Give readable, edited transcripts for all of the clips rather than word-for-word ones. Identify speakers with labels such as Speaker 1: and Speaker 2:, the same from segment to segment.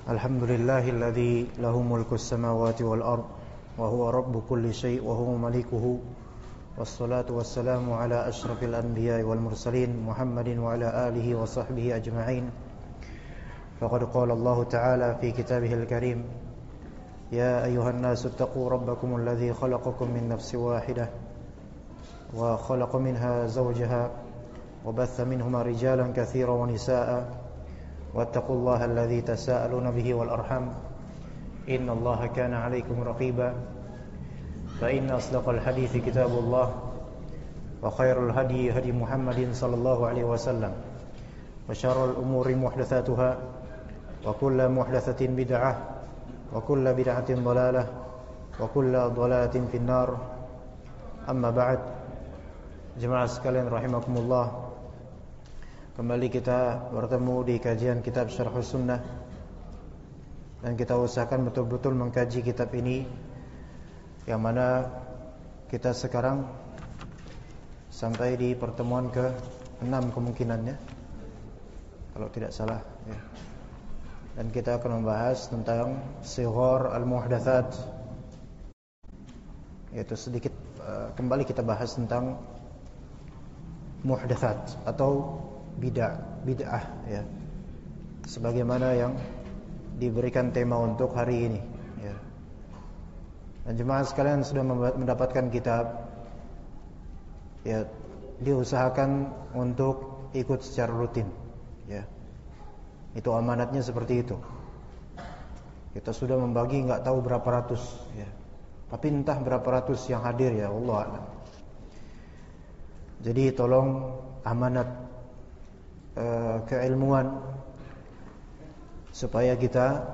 Speaker 1: Alhamdulillahilladzi lahu mulkus samawati wal ard wa huwa rabbu kulli syai' wa huwa malikuhu. Wassalatu wassalamu ala asyrafil anbiya'i wal mursalin Muhammadin wa ala alihi wa sahbihi ajma'in. Faqad qala Allah ta'ala fi kitabihil karim, ya ayyuhan nasu ittaqu rabbakumul ladzi khalaqakum min nafsin wahidah wa khalaqa minha zawjaha wa batha minhuma rijalan katsiran wa nisaa'a. واتقوا الله الذي تساءلون به والأرحام إن الله كان عليكم رقيبا فإن أصدق الحديث كتاب الله وخير الهدي هدي محمد صلى الله عليه وسلم وشر الأمور محدثاتها وكل محدثة بدعة وكل بدعة ضلالة وكل ضلالة في النار أما بعد. Jemaah sekalian rahimakumullah, kembali kita bertemu di kajian kitab Syarhus Sunnah, dan kita usahakan betul-betul mengkaji kitab ini, yang mana kita sekarang sampai di pertemuan ke-6 kemungkinannya, kalau tidak salah ya. Dan kita akan membahas tentang Shighar al-Muhdatsat, yaitu sedikit kembali kita bahas tentang muhdatsat atau bid'ah ya, sebagaimana yang diberikan tema untuk hari ini ya. Dan jemaah sekalian sudah mendapatkan kitab ya, diusahakan untuk ikut secara rutin ya. Itu amanatnya seperti itu. Kita sudah membagi enggak tahu berapa ratus ya, tapi entah berapa ratus yang hadir ya Allah a'lam. Jadi tolong amanat keilmuan supaya kita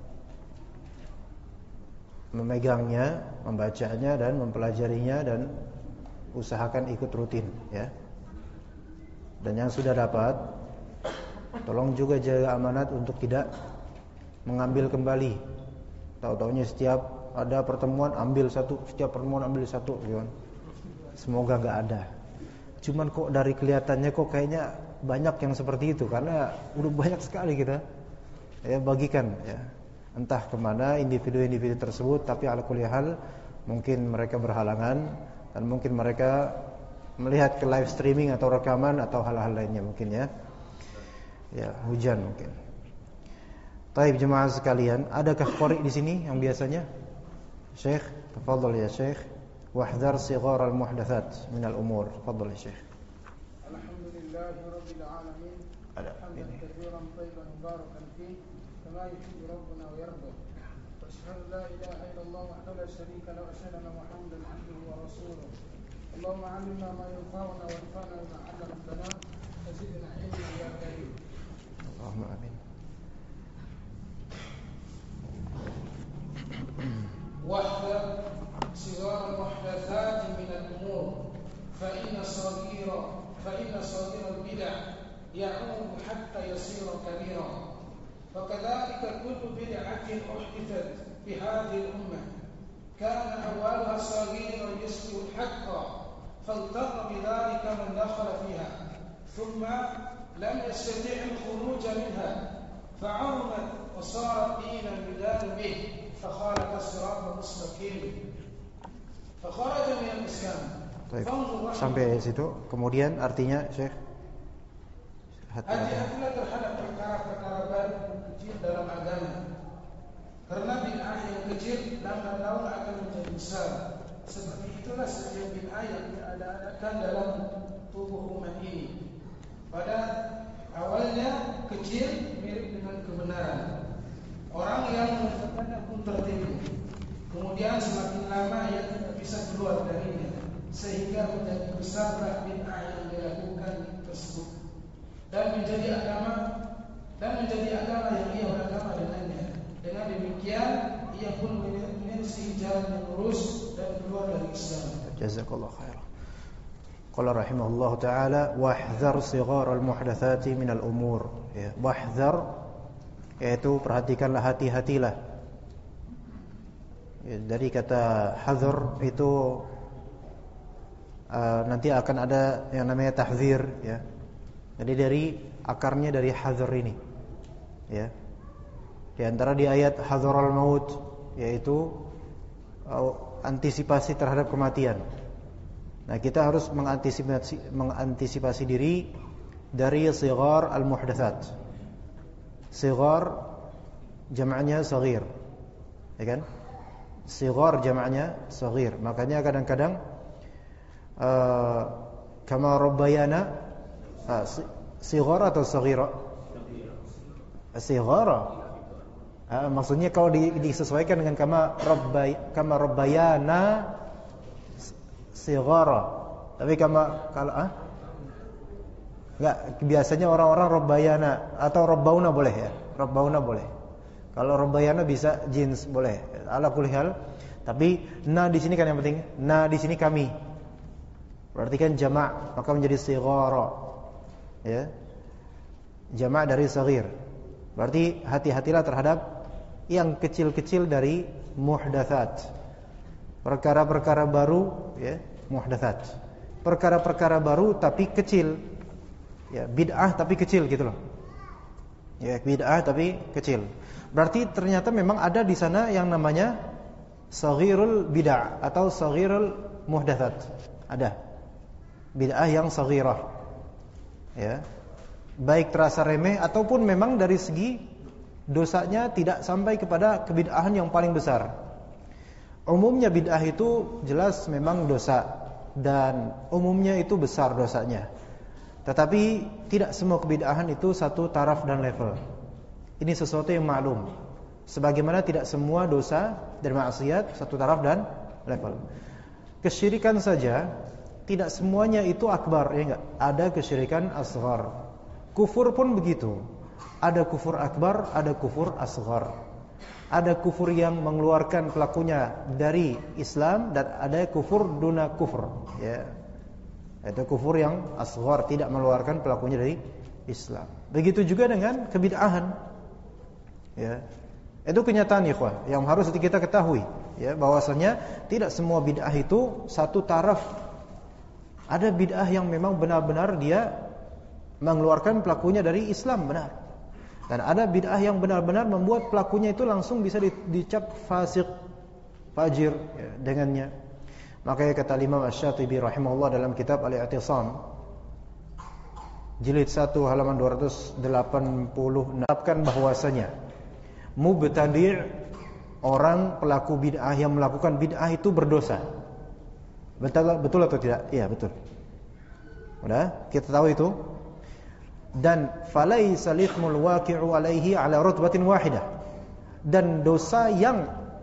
Speaker 1: memegangnya, membacanya dan mempelajarinya, dan usahakan ikut rutin ya. Dan yang sudah dapat, tolong juga jaga amanat untuk tidak mengambil kembali. Tahu-taunya setiap ada pertemuan ambil satu, setiap pertemuan ambil satu gitu. Semoga enggak ada. Cuman kok dari kelihatannya kok kayaknya banyak yang seperti itu, karena udah banyak sekali kita ya bagikan ya, entah kemana individu-individu tersebut. Tapi ala kulli hal mungkin mereka berhalangan, dan mungkin mereka melihat ke live streaming atau rekaman atau hal-hal lainnya mungkin ya. Ya, hujan mungkin. Taib jemaah sekalian, adakah qari di sini yang biasanya? Syekh, tafadhal ya Syekh. Wahdhar shighar al-muhdatsat min al-umur. Tafadhal ya Syekh.
Speaker 2: Rabbil alamin. Hamdan katsiran thayyiban mubarakan fihi kama yuhibbu rabbuna wa yarda. Asyhadu an la ilaha illallah wahdahu la syarika lahu wa asyhadu anna Muhammadan abduhu wa rasuluh. Allahumma 'allimna ma yanfa'una wa anfa'na bima 'allamtana wa zidna 'ilman ya karim.
Speaker 1: Allahumma amin.
Speaker 2: واحذر صغار المحدثات من الأمور فإن صغير البدع يعوم حتى يصير كبيرا. وكذلك كل بدعة أحدثت في هذه الأمة كان أولها صغيرا يسلو الحق فاغتر بذلك من دخل فيها ثم لم يستطع الخروج منها فعظمت وصارت دينا يدان به فخالف الصراط المستقيم فخرج من الإسلام.
Speaker 1: Sampai situ. Kemudian artinya Syekh,
Speaker 2: hati-hatilah terhadap perkara-perkara baru kecil dalam agama, karena bid'ah yang kecil lambat laun akan menjadi besar. Seperti itulah setiap bid'ah yang diadakan dalam tubuh umat ini. Pada awalnya kecil mirip dengan kebenaran, orang yang melakukannya pun tertipu. Kemudian semakin lama ia tidak bisa keluar darinya, sehingga menjadi besarlah bid'ah yang dilakukan tersebut, dan menjadi agama yang ia beragama dengannya. Dengan demikian ia pun menyelisih jalan yang lurus dan keluar dari Islam.
Speaker 1: Jazakallahu khairan. Qala rahimahullah ta'ala, wahdhar shighar al-muhdatsati min al-umur ya. Wahdhar yaitu perhatikanlah, hati-hatilah ya. Dari kata hadhar itu nanti akan ada yang namanya tahdzir ya. Jadi dari akarnya dari hadzar ini ya. Di antara di ayat hadzaral maut, yaitu antisipasi terhadap kematian. Nah, kita harus mengantisipasi diri dari sighar al-muhdatsat. Sighar jam'nya saghir. Ya kan? Sighar jam'nya saghir. Makanya kadang-kadang kama rabbayana sighar atau saghira? Sighara. Maksudnya kalau disesuaikan dengan kama rabbayana sighara. Tapi kalau enggak, biasanya orang-orang rabbayana atau rabbauna boleh ya. Rabbauna boleh. Kalau rabbayana bisa jins boleh. Ala kulli hal. Tapi na di sini kan yang penting. Na di sini kami. Berarti kan jama', maka menjadi sighara. Ya. Jama' dari saghir. Berarti hati-hatilah terhadap yang kecil-kecil dari muhdatsat. Perkara-perkara baru, ya, muhdatsat. Perkara-perkara baru tapi kecil. Ya, bid'ah tapi kecil gitu loh. Ya, bid'ah tapi kecil. Berarti ternyata memang ada di sana yang namanya saghirul bid'ah atau saghirul muhdatsat. Ada. Bid'ah yang saghirah. Ya. Baik terasa remeh ataupun memang dari segi dosanya tidak sampai kepada kebid'ahan yang paling besar. Umumnya bid'ah itu jelas memang dosa dan umumnya itu besar dosanya. Tetapi tidak semua kebid'ahan itu satu taraf dan level. Ini sesuatu yang maklum. Sebagaimana tidak semua dosa dan maksiat satu taraf dan level. Kesyirikan saja tidak semuanya itu akbar, ya enggak? Ada kesyirikan asghar. Kufur pun begitu. Ada kufur akbar, ada kufur asghar. Ada kufur yang mengeluarkan pelakunya dari Islam dan ada kufur duna kufur, ya. Itu kufur yang asghar, tidak mengeluarkan pelakunya dari Islam. Begitu juga dengan kebid'ahan. Ya. Itu kenyataan ikhwah yang harus kita ketahui, ya, bahwasanya tidak semua bid'ah itu satu taraf. Ada bid'ah yang memang benar-benar dia mengeluarkan pelakunya dari Islam, benar. Dan ada bid'ah yang benar-benar membuat pelakunya itu langsung bisa dicap fasik, fajir, ya, dengannya. Makanya kata Imam Asy-Syatibi rahimahullah dalam kitab Al-I'tisam jilid 1 halaman 280 menetapkan bahwasanya mubtadi', orang pelaku bid'ah yang melakukan bid'ah itu berdosa. Betul atau tidak? Iya, betul. Udah, kita tahu itu. Dan falaisa lithmul waqi'u alaihi ala rutbatin wahidah. Dan dosa yang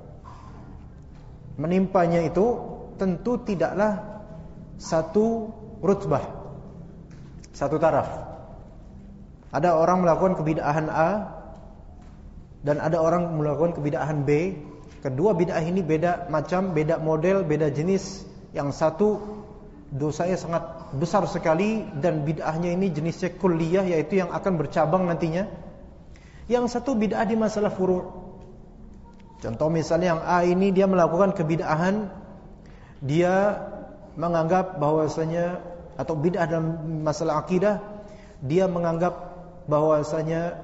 Speaker 1: menimpanya itu tentu tidaklah satu rutbah, satu taraf. Ada orang melakukan kebid'ahan A dan ada orang melakukan kebid'ahan B. Kedua bid'ah ini beda macam, beda model, beda jenis. Yang satu dosanya sangat besar sekali dan bid'ahnya ini jenisnya kulliyah, yaitu yang akan bercabang nantinya. Yang satu bid'ah di masalah furu'. Contoh misalnya yang A ini dia melakukan kebid'ahan, dia menganggap bahwasanya, atau bid'ah dalam masalah akidah, dia menganggap bahwasanya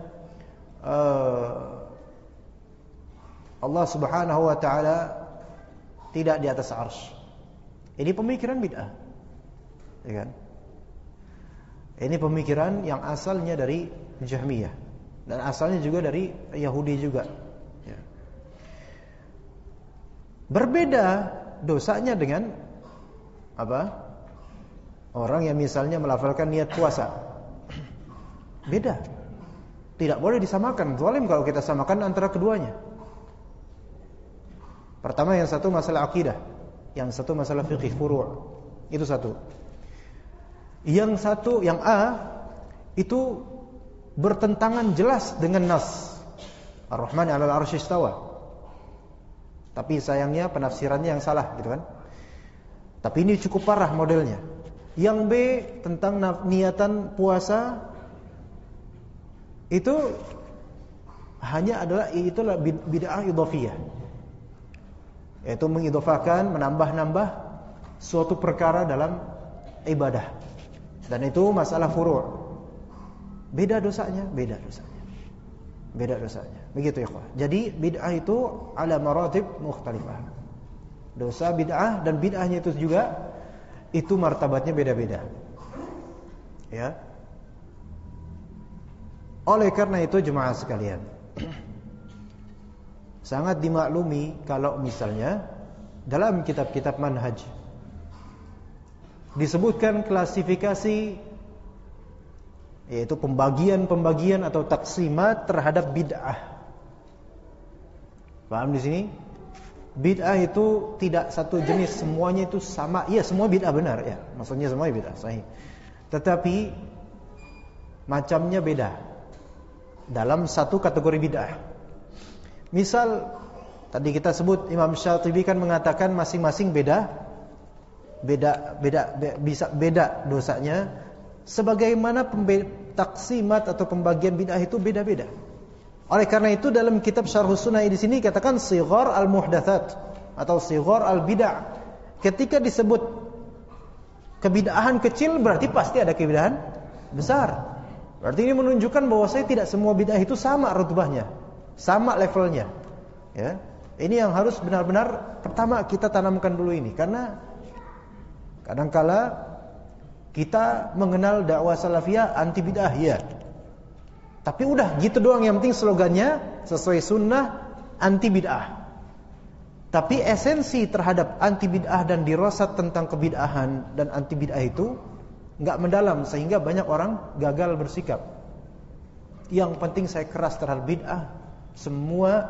Speaker 1: Allah Subhanahu wa taala tidak di atas arsy. Ini pemikiran bid'ah, ya kan? Ini pemikiran yang asalnya dari Jahmiyah dan asalnya juga dari Yahudi juga, ya. Berbeda dosanya dengan apa? Orang yang misalnya melafalkan niat puasa. Beda. Tidak boleh disamakan. Zalim kalau kita samakan antara keduanya. Pertama, yang satu masalah akidah, yang satu masalah fikih furu'. Itu satu. Yang satu, yang A itu bertentangan jelas dengan nas. Ar-Rahman 'alal 'arsy istawa. Tapi sayangnya penafsirannya yang salah, gitu kan? Tapi ini cukup parah modelnya. Yang B tentang niatan puasa itu hanya adalah itulah bid'ah idhafiyah. Yaitu mengidhafakan, menambah-nambah suatu perkara dalam ibadah. Dan itu masalah furu'. Beda dosanya, beda dosanya. beda dosanya. Begitu ikhwah. Jadi bid'ah itu ala maratib mukhtalifah. Dosa bid'ah dan bid'ahnya itu juga itu martabatnya beda-beda. Ya. Oleh karena itu jemaah sekalian, sangat dimaklumi kalau misalnya dalam kitab-kitab manhaj disebutkan klasifikasi, yaitu pembagian-pembagian atau taksimat terhadap bid'ah. Paham di sini? Bid'ah itu tidak satu jenis, semuanya itu sama. Iya, semua bid'ah benar ya. Maksudnya semua bid'ah sahih. Tetapi macamnya beda dalam satu kategori bid'ah. Misal tadi kita sebut Imam Syatibi kan mengatakan masing-masing bisa beda dosanya, sebagaimana taksimat atau pembagian bid'ah itu beda-beda. Oleh karena itu dalam kitab Syarhus Sunnah di sini katakan sighar al-muhdatsat atau sighar al-bid'ah. Ketika disebut kebid'ahan kecil berarti pasti ada kebid'ahan besar. Berarti ini menunjukkan bahwa tidak semua bid'ah itu sama rutbahnya, sama levelnya. Ya. Ini yang harus benar-benar pertama kita tanamkan dulu ini, karena kadangkala kita mengenal dakwah salafiyah anti bid'ah ya. Tapi udah gitu doang, yang penting slogannya sesuai sunnah anti bid'ah. Tapi esensi terhadap anti bid'ah dan dirasat tentang kebid'ahan dan anti bid'ah itu enggak mendalam, sehingga banyak orang gagal bersikap. Yang penting saya keras terhadap bid'ah, semua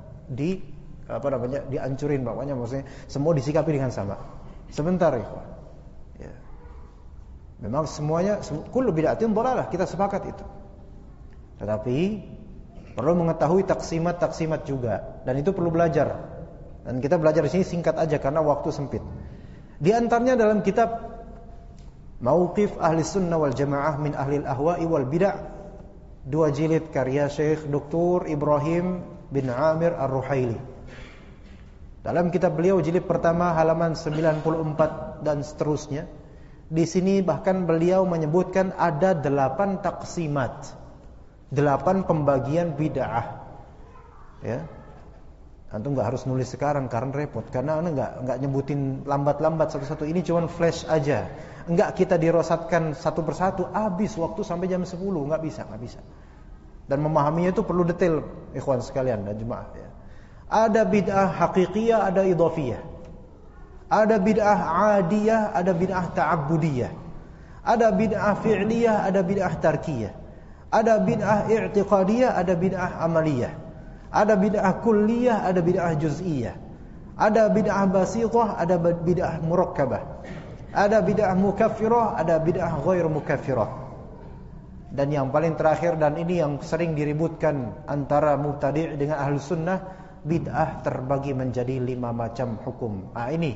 Speaker 1: dihancurin, makanya maksudnya semua disikapi dengan sama. Sebentar ikhwan. Ya. Memang semuanya kullu bid'atin dhalalah, kita sepakat itu. Tetapi perlu mengetahui taksimat juga, dan itu perlu belajar. Dan kita belajar di sini singkat aja karena waktu sempit. Di antaranya dalam kitab Mauqif Ahli Sunnah wal Jamaah min Ahli al-Ahwa'i wal Bid'ah, 2 jilid karya Syekh Dr. Ibrahim bin Amir Ar-Ruhaili. Dalam kitab beliau jilid pertama halaman 94 dan seterusnya, di sini bahkan beliau menyebutkan ada 8 taksimat. 8 pembagian bid'ah. Ya. Antum enggak harus nulis sekarang karena repot, karena enggak nyebutin lambat-lambat satu-satu. Ini cuma flash aja. Enggak kita dirosatkan satu persatu, habis waktu sampai jam 10, enggak bisa. Dan memahaminya itu perlu detail ikhwan sekalian dan jemaah ya. Ada bid'ah haqiqiyah, ada idhafiyah. Ada bid'ah adiyah, ada bid'ah ta'abbudiyah. Ada bid'ah fi'liyah, ada bid'ah tarkiyah. Ada bid'ah i'tiqadiyah, ada bid'ah amaliyah. Ada bid'ah kulliyah, ada bid'ah juz'iyah. Ada bid'ah basithah, ada bid'ah murakkabah. Ada bid'ah mukaffirah, ada bid'ah ghair mukaffirah. Dan yang paling terakhir, dan ini yang sering diributkan antara mubtadi' dengan ahli sunnah, bid'ah terbagi menjadi 5 macam hukum. Ini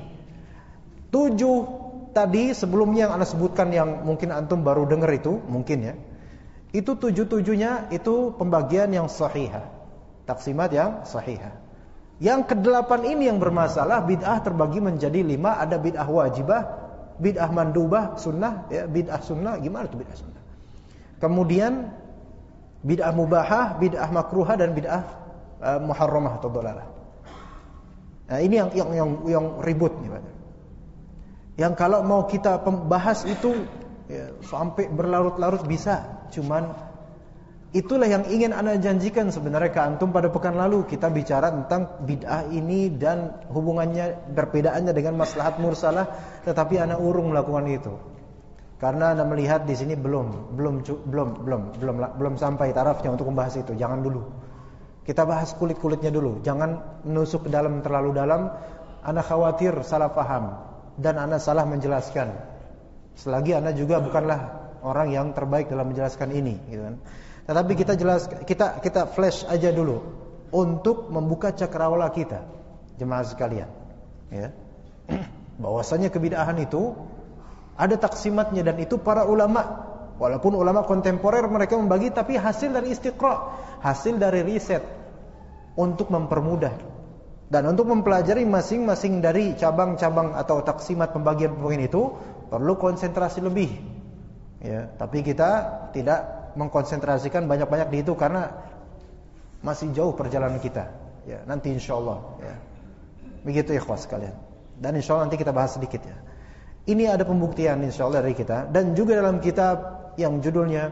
Speaker 1: 7 tadi sebelumnya yang Anda sebutkan, yang mungkin antum baru dengar itu, mungkin ya. Itu 7-7-nya itu pembagian yang sahihah, taksimat yang sahihah. Yang ke-8 ini yang bermasalah, bid'ah terbagi menjadi 5, ada bid'ah wajibah, bid'ah mandubah, sunnah, ya, bid'ah sunnah, gimana tuh bid'ah sunnah? Kemudian bid'ah mubahah, bid'ah makruhah, dan bid'ah muharramah atau dhalalah. Nah, ini yang ribut nih, Pak. Yang kalau mau kita bahas itu ya, sampai berlarut-larut bisa. Cuman itulah yang ingin Anda janjikan sebenarnya ke antum pada pekan lalu. Kita bicara tentang bid'ah ini dan hubungannya, perbedaannya dengan maslahat mursalah, tetapi Anda urung melakukan itu. Karena Anda melihat di sini belum sampai tarafnya untuk membahas itu. Jangan dulu. Kita bahas kulit-kulitnya dulu. Jangan menusuk ke dalam terlalu dalam. Anda khawatir salah paham dan Anda salah menjelaskan. Selagi Anda juga bukanlah orang yang terbaik dalam menjelaskan ini, gitu kan. Tetapi kita flash aja dulu untuk membuka cakrawala kita, jemaah sekalian, ya. Bahwasanya kebid'ahan itu ada taksimatnya, dan itu para ulama, walaupun ulama kontemporer mereka membagi, tapi hasil dari istiqra, hasil dari riset untuk mempermudah dan untuk mempelajari masing-masing dari cabang-cabang atau taksimat pembagian-pembagian itu perlu konsentrasi lebih. Ya, tapi kita tidak mengkonsentrasikan banyak-banyak di itu karena Masih jauh perjalanan kita. Ya, nanti insyaallah ya. Begitu ikhwas sekalian. Dan insyaallah nanti kita bahas sedikit ya. Ini ada pembuktian insyaallah dari kita dan juga dalam kitab yang judulnya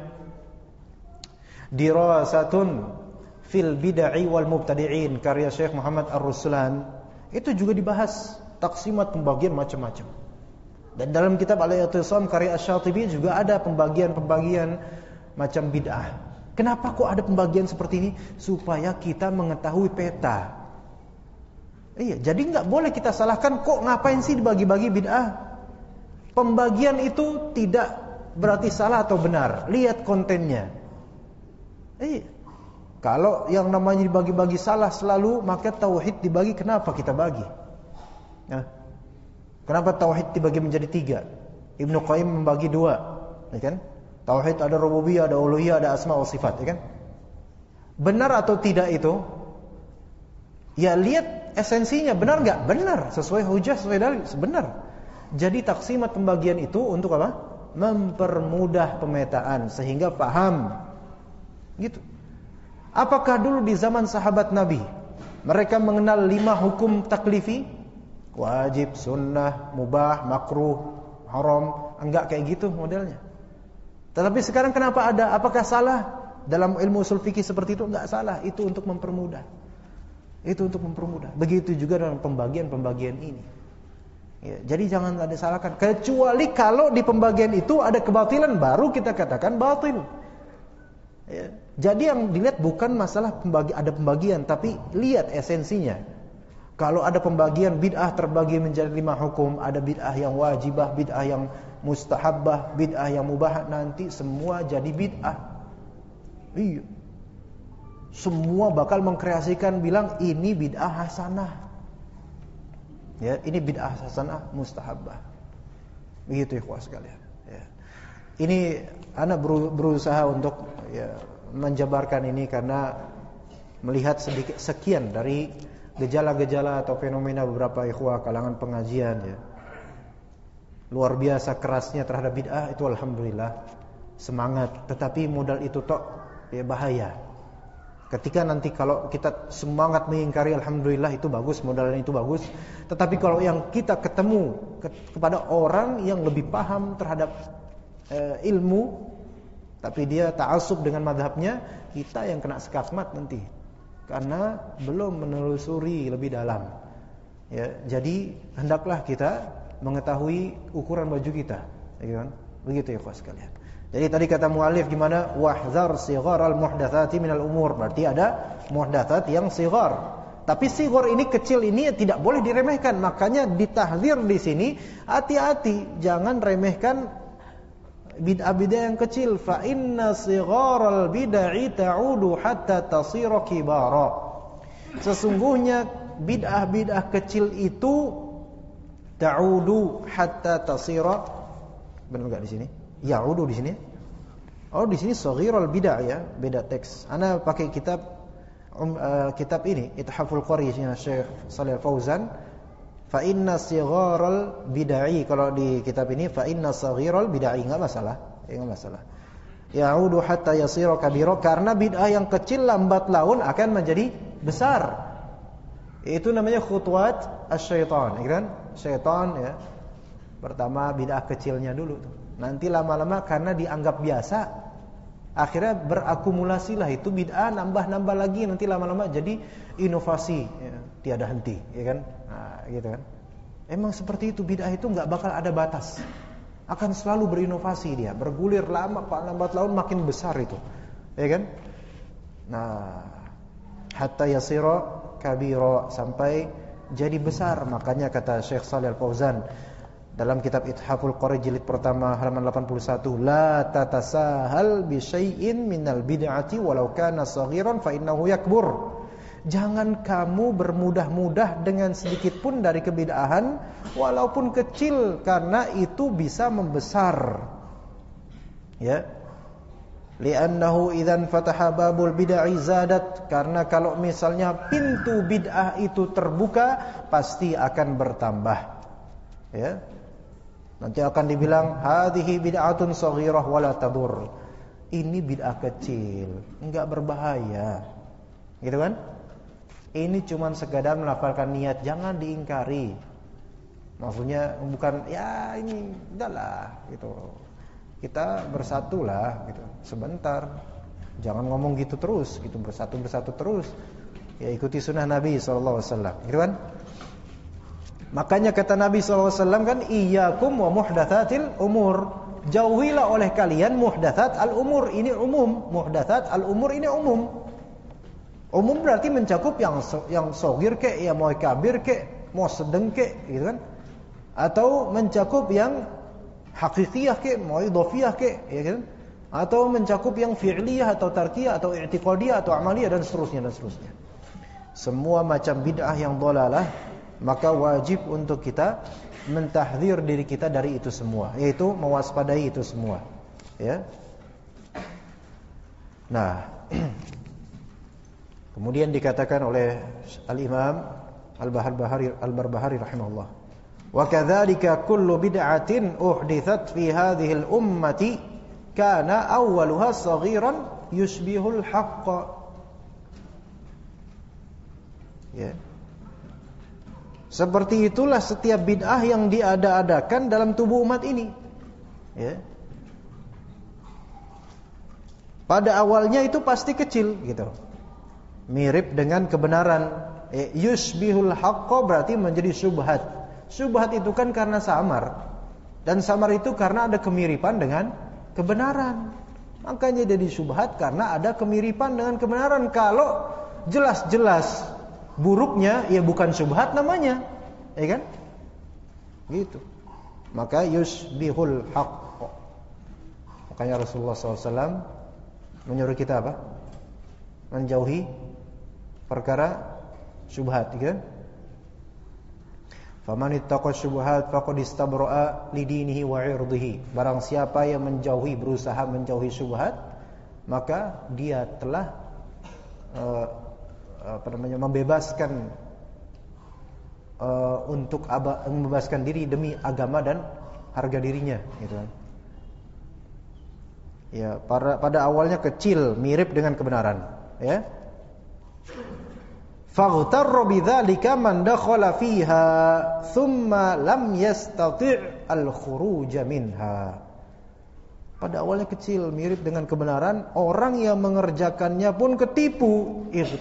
Speaker 1: Dirasatun fil Bid'i wal Mubtadi'in karya Syekh Muhammad Ar-Ruslan, itu juga dibahas taksimat pembagian macam-macam. Dan dalam kitab Al-I'tisam karya Asy-Syatibi juga ada pembagian macam bid'ah. Kenapa kok ada pembagian seperti ini? Supaya kita mengetahui peta. Iya, jadi enggak boleh kita salahkan, kok ngapain sih dibagi-bagi bid'ah? Pembagian itu tidak berarti salah atau benar. Lihat kontennya. Iya. Kalau yang namanya dibagi-bagi salah selalu, maka tauhid dibagi, kenapa kita bagi? Ya. Kenapa tauhid dibagi menjadi 3? Ibnu Qayyim membagi 2, ya kan? Tauhid ada rububiyah, ada uluhiyah, ada asma wa sifat, ya kan? Benar atau tidak itu? Ya lihat esensinya, benar enggak? Benar, sesuai hujah, sesuai dalil, benar. Jadi taksimat pembagian itu untuk apa? Mempermudah pemetaan sehingga paham. Gitu. Apakah dulu di zaman sahabat Nabi mereka mengenal 5 hukum taklifi? Wajib, sunnah, mubah, makruh, haram. Enggak kayak gitu modelnya. Tetapi sekarang kenapa ada? Apakah salah? Dalam ilmu usul fikih seperti itu enggak salah. Itu untuk mempermudah. Itu untuk mempermudah. Begitu juga dalam pembagian-pembagian ini. Ya, jadi jangan ada salahkan. Kecuali kalau di pembagian itu ada kebatilan, baru kita katakan batil. Ya. Jadi yang dilihat bukan masalah ada pembagian, tapi lihat esensinya. Kalau ada pembagian bid'ah terbagi menjadi 5 hukum, ada bid'ah yang wajibah, bid'ah yang mustahabbah, bid'ah yang mubah, nanti semua jadi bid'ah. Iya. Semua bakal mengkreasikan bilang ini bid'ah hasanah. Ya, ini bid'ah hasanah mustahabbah. Begitu ikhwas sekalian. Ya. Ini ana berusaha untuk ya menjabarkan ini karena melihat sedikit sekian dari gejala-gejala atau fenomena beberapa ikhwah kalangan pengajian ya. Luar biasa kerasnya terhadap bid'ah itu alhamdulillah semangat, tetapi modal itu tok ya bahaya. Ketika nanti kalau kita semangat mengingkari alhamdulillah itu bagus, modalnya itu bagus, tetapi kalau yang kita ketemu kepada orang yang lebih paham terhadap ilmu tapi dia ta'assub dengan mazhabnya, kita yang kena skakmat nanti. Karena belum menelusuri lebih dalam. Ya, jadi hendaklah kita mengetahui ukuran baju kita, ya kan? Begitu ya ikhwas sekalian. Jadi tadi kata muallif gimana? Wahzar sigharal muhdatsati minal umur. Berarti ada muhdatsat yang sighar. Tapi sighar ini kecil ini tidak boleh diremehkan. Makanya ditahdzir di sini, hati-hati jangan remehkan bid'ah-bid'ah yang kecil. Fa inna sigharal bid'i ta'udu hatta tasira kibara. Sesungguhnya bid'ah-bid'ah kecil itu ta'udu hatta tasira. Benar enggak di sini? Ya'udu di sini. Oh, di sini saghiral bid'ah ya, beda teks. Ana pakai kitab ini Ithaful Qari Syekh Shalih Fauzan. Fa inna sigharal bid'i, kalau di kitab ini fa inna saghiral bid'i, enggak masalah. Enggak masalah. Ya'udu hatta yasira kabira, karena bid'ah yang kecil lambat laun akan menjadi besar. Itu namanya khutwat asy-syaitan, ya kan? Syaitan ya. Pertama bid'ah kecilnya dulu tuh. Nanti lama-lama karena dianggap biasa, akhirnya berakumulasilah itu bid'ah, nambah-nambah lagi, nanti lama-lama jadi inovasi ya, tiada henti, ya kan? Nah, gitu kan. Emang seperti itu, bid'ah itu enggak bakal ada batas. Akan selalu berinovasi dia, bergulir lama, lambat laun makin besar itu. Ya kan? Nah, hatta yasira kabira, sampai jadi besar. Makanya kata Syekh Shalih Al-Fauzan dalam kitab Ithaful Qari jilid pertama halaman 81, la tatasahal bi syai'in minal bid'ati walau kana saghiran fa innahu yakbur. Jangan kamu bermudah-mudah dengan sedikit pun dari kebid'ahan walaupun kecil, karena itu bisa membesar. Ya. Li'annahu idzan fataha babul bid'ah zadat, karena kalau misalnya pintu bid'ah itu terbuka pasti akan bertambah. Ya. Nanti akan dibilang hadhihi bid'atun shaghirah wala tadur. Ini bid'ah kecil, enggak berbahaya. gitu kan? Ini cuma sekadar melafalkan niat, jangan diingkari. Maksudnya bukan ya ini udahlah gitu. Kita bersatulah gitu. Sebentar. Jangan ngomong gitu terus, gitu bersatu terus. Ya ikuti sunnah Nabi sallallahu alaihi wasallam, gitu kan? Makanya kata Nabi sallallahu alaihi wasallam kan, iyyakum wa muhdatsatil umur. Jauhilah oleh kalian muhdatsat al-umur. Ini umum, muhdatsat al-umur ini umum. Umum berarti mencakup yang shogir kek, yang mau kabir kek, mau sedeng kek, gitu kan? Atau mencakup yang hakikiyah kek, mau idhofiyah kek, ya kan? Atau mencakup yang fi'liyah atau tarkiyah atau i'tiqadiyah atau amaliyah dan seterusnya. Semua macam bid'ah yang dhalalah, maka wajib untuk kita mentahdzir diri kita dari itu semua, yaitu mewaspadai itu semua, ya. Nah, kemudian dikatakan oleh Al-Imam Al-Barbahari rahimahullah, wa kadzalika kullu bid'atin uhditsat fi hadhihi al-ummati kana awwaluha saghiran yushbihul haqq. Ya. Seperti itulah setiap bid'ah yang diada-adakan dalam tubuh umat ini. Ya. Pada awalnya itu pasti kecil gitu. Mirip dengan kebenaran. Yushbihul haqq berarti menjadi syubhat. Syubhat itu kan karena samar. Dan samar itu karena ada kemiripan dengan kebenaran. Makanya jadi syubhat karena ada kemiripan dengan kebenaran. Kalau jelas-jelas buruknya, ya bukan syubhat namanya, ya kan? Gitu. Maka yushbihul haqq. Makanya Rasulullah SAW menyuruh kita apa? Menjauhi perkara syubhat, gitu kan? Faman ittaqa syubhat faqad istabra'a lidinihi wa 'irdihi. Barang siapa yang berusaha menjauhi syubhat, maka dia telah membebaskan untuk membebaskan diri demi agama dan harga dirinya, gitu kan. Ya, pada awalnya kecil, mirip dengan kebenaran, ya. Faghtarra bidzalika man dakhala fiha thumma lam yastati' al-khuruj minha. Pada awalnya kecil, mirip dengan kebenaran, orang yang mengerjakannya pun ketipu.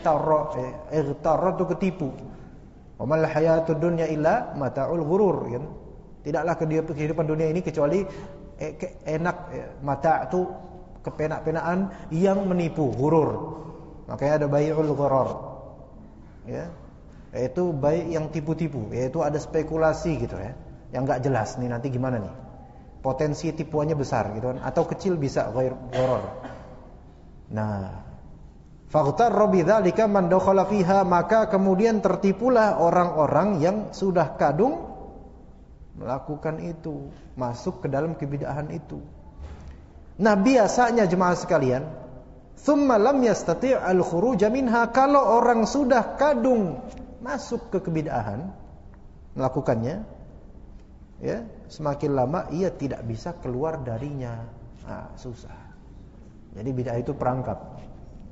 Speaker 1: Ightarra itu ketipu. Wa mal hayatud dunya illa mata'ul ghurur, kan? Tidaklah kehidupan dunia ini kecuali enak, mata' itu kepenak-penaan yang menipu, ghurur. Makanya ada bai'ul gharar. Ya, yaitu baik yang tipu-tipu, yaitu ada spekulasi gitu ya, yang enggak jelas nih nanti gimana nih, potensi tipuannya besar gitu kan, atau kecil bisa gharar. Nah, faghtarra bidzalika man dakhala fiha, maka kemudian tertipulah orang-orang yang sudah kadung melakukan itu, masuk ke dalam kebid'ahan itu. Nah, biasanya jemaah sekalian, thumma lam yastati' al-khuruj minha, kalau orang sudah kadung masuk ke kebid'ahan, melakukannya, ya, semakin lama ia tidak bisa keluar darinya. Nah, susah. Jadi bid'ah itu perangkap.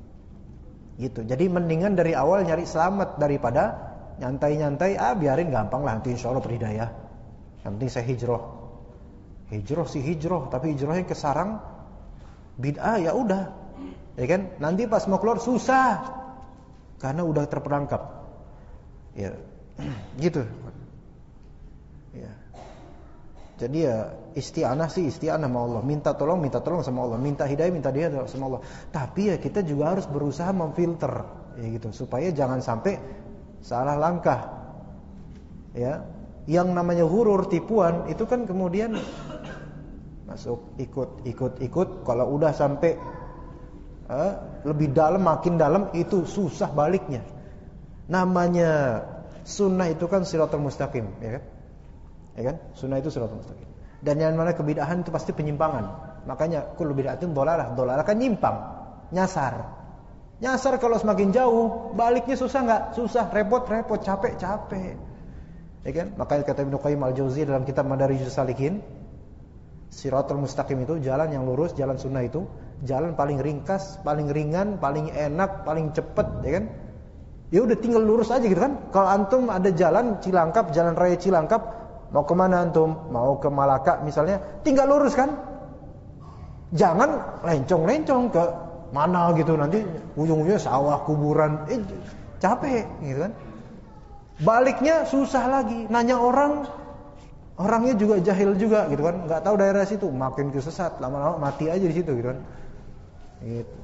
Speaker 1: Gitu. Jadi mendingan dari awal nyari selamat daripada nyantai-nyantai, biarin gampang lah, nanti insyaallah berhidayah. Yang penting saya hijrah. Hijrah, tapi hijrahnya ke sarang bid'ah, ya udah. Ya kan? Nanti pas mau keluar susah karena udah terperangkap. Ya. Gitu. Ya. Jadi ya isti'anah sama Allah, minta tolong sama Allah, minta hidayah sama Allah. Tapi ya kita juga harus berusaha memfilter, ya gitu, supaya jangan sampai salah langkah. Ya. Yang namanya ghurur, tipuan, itu kan kemudian masuk ikut, kalau udah sampai lebih dalam, makin dalam, itu susah baliknya. Namanya sunnah itu kan shiratal mustaqim, ya kan? Ya kan? Sunnah itu shiratal mustaqim. Dan yang mana kebid'ahan itu pasti penyimpangan. Makanya kullu bid'atin dhalalah. Dhalalah kan nyimpang, nyasar. Nyasar kalau semakin jauh, baliknya susah enggak? Susah, repot, capek. Ya kan? Makanya kata Ibnu Qayyim al-Jauziyah dalam kitab Madarijus Salikin, shiratal mustaqim itu jalan yang lurus, jalan sunnah itu Jalan paling ringkas, paling ringan, paling enak, paling cepet, ya kan? Ya udah tinggal lurus aja gitu kan. Kalau antum ada jalan Cilangkap, jalan raya Cilangkap, mau kemana antum? Mau ke Malaka misalnya, tinggal lurus kan? Jangan lencong-lencong ke mana gitu, nanti ujung-ujungnya sawah, kuburan, capek gitu kan. Baliknya susah lagi, nanya orangnya juga jahil juga gitu kan, nggak tahu daerah situ, makin kesesat, lama-lama mati aja di situ gitu kan. Gitu.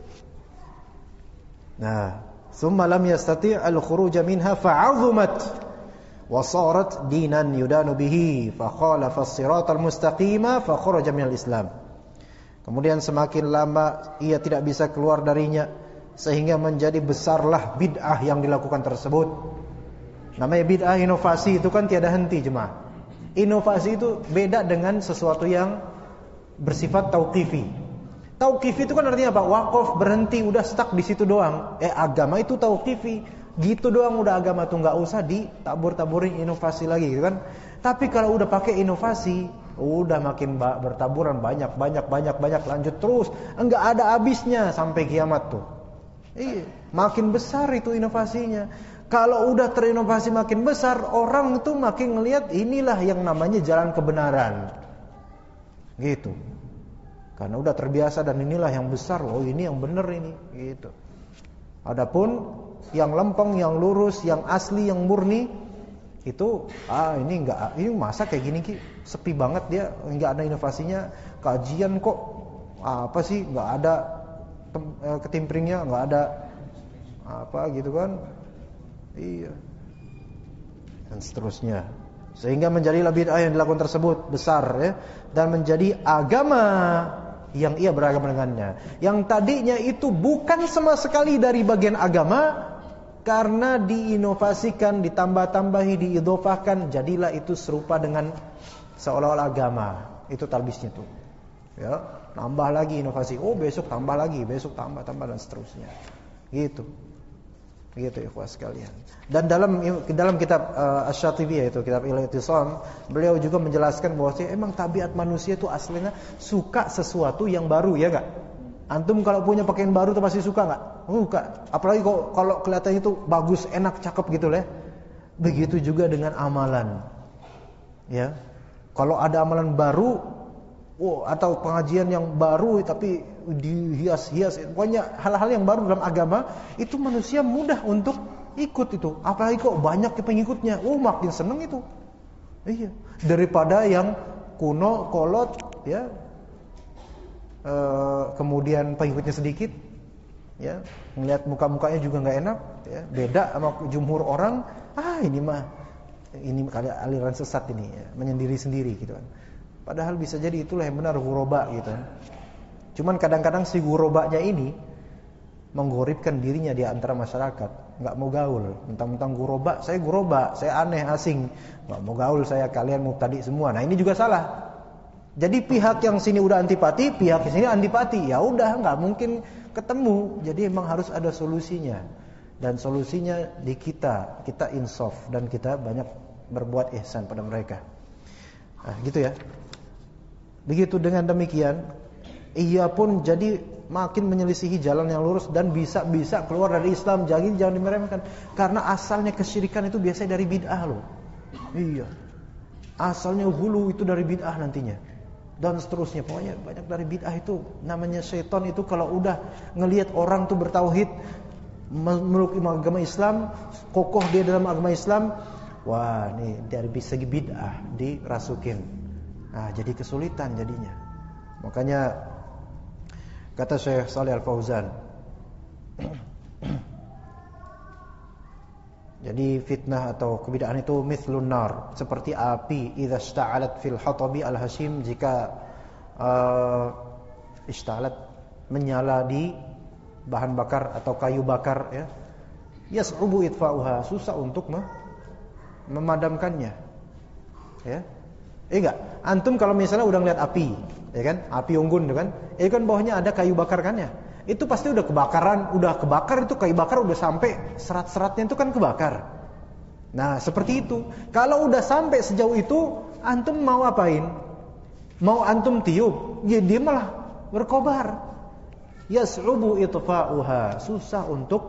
Speaker 1: Nah, thumma lam yastati' al-khuruj minha fa'azumat wa sarat dinan yudanu bihi fa khalafa as-siratal mustaqima fa kharaja minal Islam. Kemudian semakin lama ia tidak bisa keluar darinya, sehingga menjadi besarlah bid'ah yang dilakukan tersebut. Namanya bid'ah, inovasi itu kan tiada henti jemaah. Inovasi itu beda dengan sesuatu yang bersifat tauqifi. Tauqifi itu kan artinya apa? Wakaf, berhenti, udah stuck di situ doang. Agama itu tauqifi, gitu doang udah agama tuh, nggak usah ditabur-taburin inovasi lagi gitu kan. Tapi kalau udah pakai inovasi, udah makin bertaburan banyak lanjut terus, enggak ada habisnya sampai kiamat tuh. Makin besar itu inovasinya. Kalau udah terinovasi makin besar, orang itu makin ngelihat inilah yang namanya jalan kebenaran. Gitu. Karena udah terbiasa dan inilah yang besar, oh ini yang benar ini, gitu. Adapun yang lempeng, yang lurus, yang asli, yang murni itu ini enggak, ini masa kayak gini Ki, sepi banget dia, enggak ada inovasinya, kajian kok apa sih, enggak ada ketimpringnya, enggak ada apa gitu kan. Iya. Dan seterusnya. Sehingga menjadilah bid'ah yang dilakukan tersebut besar ya, dan menjadi agama yang ia beragama dengannya. Yang tadinya itu bukan sama sekali dari bagian agama, karena diinovasikan, ditambah-tambahi, diidhofahkan, jadilah itu serupa dengan seolah-olah agama. Itu talbisnya tuh. Ya, nambah lagi inovasi. Oh, besok tambah lagi, besok tambah dan seterusnya. Gitu. Gitu ikhwas sekalian. Dan dalam kitab Asy-Syatibi, yaitu kitab Al-I'tisam, beliau juga menjelaskan bahwa emang tabiat manusia itu aslinya suka sesuatu yang baru, ya enggak? Antum kalau punya pakaian baru tuh pasti suka enggak? Suka. Apalagi kalau kelihatan itu bagus, enak, cakep gitu lah. Begitu juga dengan amalan. Ya. Kalau ada amalan baru, atau pengajian yang baru tapi dihias-hias, pokoknya hal-hal yang baru dalam agama, itu manusia mudah untuk ikut itu. Apalagi kok banyak pengikutnya, makin seneng itu. Iya, daripada yang kuno, kolot, ya. Kemudian pengikutnya sedikit, ya. Melihat muka-mukanya juga nggak enak, ya. Beda sama jumhur orang. Ini kali aliran sesat ini, ya. Menyendiri-sendiri gitu kan. Padahal bisa jadi itulah yang benar ghuraba gitu. Cuman kadang-kadang si ghurabanya ini menggoribkan dirinya di antara masyarakat, enggak mau gaul. Mentang-mentang ghuraba, saya aneh, asing, enggak mau gaul saya, kalian mubtadi semua. Nah, ini juga salah. Jadi pihak yang sini udah antipati, pihak yang sini antipati. Ya udah, enggak mungkin ketemu. Jadi emang harus ada solusinya. Dan solusinya di kita insaf dan kita banyak berbuat ihsan pada mereka. Nah, gitu ya. Begitu dengan demikian, ia pun jadi makin menyelisihi jalan yang lurus dan bisa keluar dari Islam. Jangan diremehkan, karena asalnya kesyirikan itu biasanya dari bid'ah loh. Iya. Asalnya hulu itu dari bid'ah nantinya. Dan seterusnya, pokoknya banyak dari bid'ah itu. Namanya syaitan itu kalau udah ngelihat orang tuh bertauhid, meluk agama Islam, kokoh dia dalam agama Islam, wah, nih dari segi bid'ah dirasukin. Nah, jadi kesulitan jadinya. Makanya kata Syekh Shalih Al-Fauzan, jadi fitnah atau kebid'ahan itu mithlun nar, seperti api idza ishta'alat fil hatabi al-hashim, jika ishta'alat menyala di bahan bakar atau kayu bakar, ya. Yas'ubu itfa'uha, susah untuk memadamkannya. Ya. Enggak, antum kalau misalnya udah ngeliat api, ya kan? Api unggun itu kan? Itu kan bawahnya ada kayu bakar kan ya? Itu pasti udah kebakar itu kayu bakar udah sampai serat-seratnya itu kan kebakar. Nah, seperti itu. Kalau udah sampai sejauh itu, antum mau apain? Mau antum tiup? Ya dia malah berkobar. yas'ubu itfa'uha, susah untuk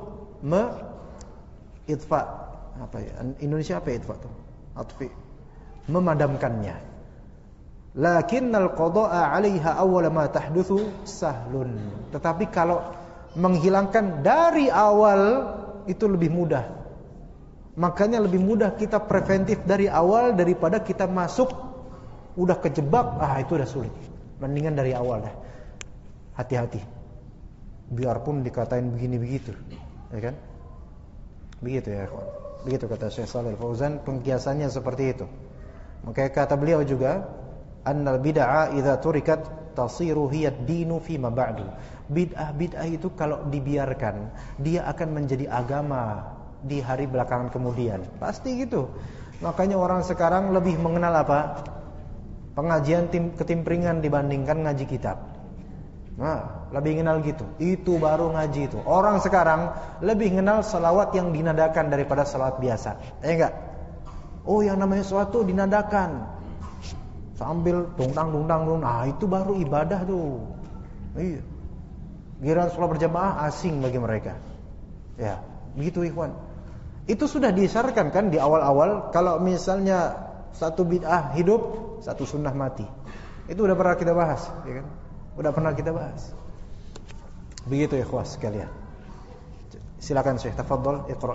Speaker 1: itfa. Apa ya? Indonesia apa ya itfa itu? Atfi. Memadamkannya. Lakinnal qada'a 'alaiha awwal ma tahdutsu sahlun. Tetapi kalau menghilangkan dari awal itu lebih mudah. Makanya lebih mudah kita preventif dari awal daripada kita masuk udah kejebak, itu udah sulit. Mendingan dari awal dah. Hati-hati. Biarpun dikatain begini begitu, ya kan? Begitu ya, kawan. Begitu kata Syekh Shalih Al-Fauzan, pengkiasannya seperti itu. Makanya kata beliau juga, annal bid'ah idza turikat tasiru hiya ad-dinu fi ma ba'du. Bid'ah itu kalau dibiarkan, dia akan menjadi agama di hari belakangan kemudian. Pasti gitu. Makanya orang sekarang lebih mengenal apa? Pengajian ketimpringan dibandingkan ngaji kitab. Nah, lebih kenal gitu. Itu baru ngaji itu. Orang sekarang lebih kenal salawat yang dinadakan daripada salawat biasa. Enggak? Oh, yang namanya salawat itu dinadakan. Sambil tungtang. Itu baru ibadah tuh. Iya. Giliran salat berjamaah asing bagi mereka. Ya, begitu ikhwan. Itu sudah disyaratkan kan di awal-awal, kalau misalnya satu bid'ah hidup, satu sunnah mati. Itu udah pernah kita bahas, ya kan? Udah pernah kita bahas. Begitu ya ikhwas sekalian. Silakan Syekh, tafadhol iqra.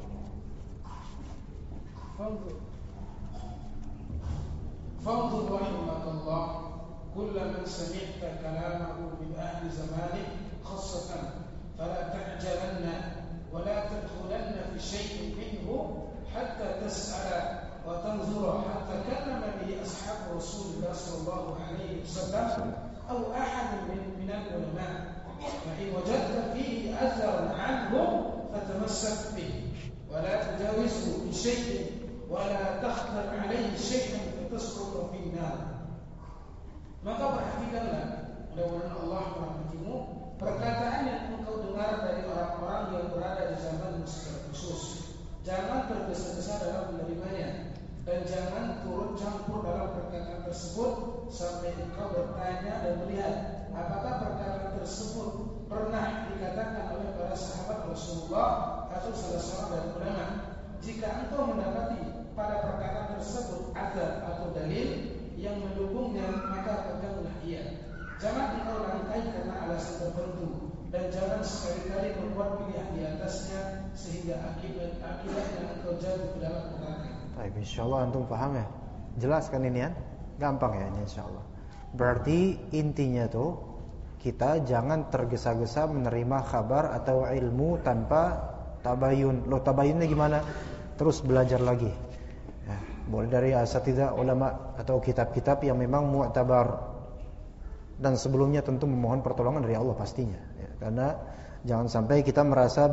Speaker 2: Fadhlu rahimakallah kull man sami'ta kalamahu min ahli zamanik khassatan fala ta'jalanna wa la tadkhulanna fi shay'in minhu hatta tas'ala wa tanzura hatta kallama bihi ashab Rasulullah sallallahu alaihi wasallam aw ahad min al-ulama fa in wajadta fihi athran anhum fatamassak bihi wa la tujawizu bi shay'in wa la takhtar alayhi shay'an fatasqutu fi an-nar. Maka perhatikanlah, mudah-mudahan Allah merahmatimu, perkataan yang engkau dengar dari orang-orang yang berada di zaman secara khusus. Jangan tergesa-gesa dalam menerimanya, dan jangan turut campur dalam perkataan tersebut sampai engkau bertanya dan melihat apakah perkataan tersebut pernah dikatakan oleh para sahabat Rasulullah atau salah seorang dari ulama. Jika engkau mendapati pada perkataan tersebut ada atau dalil yang mendukungnya, maka peganglah ia. Jangan engkau langkai karena alasan tertentu, dan jangan sekali-kali membuat pilihan di atasnya sehingga akibatnya engkau jatuh ke dalam neraka.
Speaker 1: Baik, insyaallah antum paham ya? Jelas kan ini kan? Gampang ya ini insyaallah. Berarti intinya tuh kita jangan tergesa-gesa menerima kabar atau ilmu tanpa tabayun. Loh, tabayunnya gimana? Terus belajar lagi. Ya, boleh dari asatidzah ulama atau kitab-kitab yang memang mu'tabar. Dan sebelumnya tentu memohon pertolongan dari Allah pastinya. Ya, karena jangan sampai kita merasa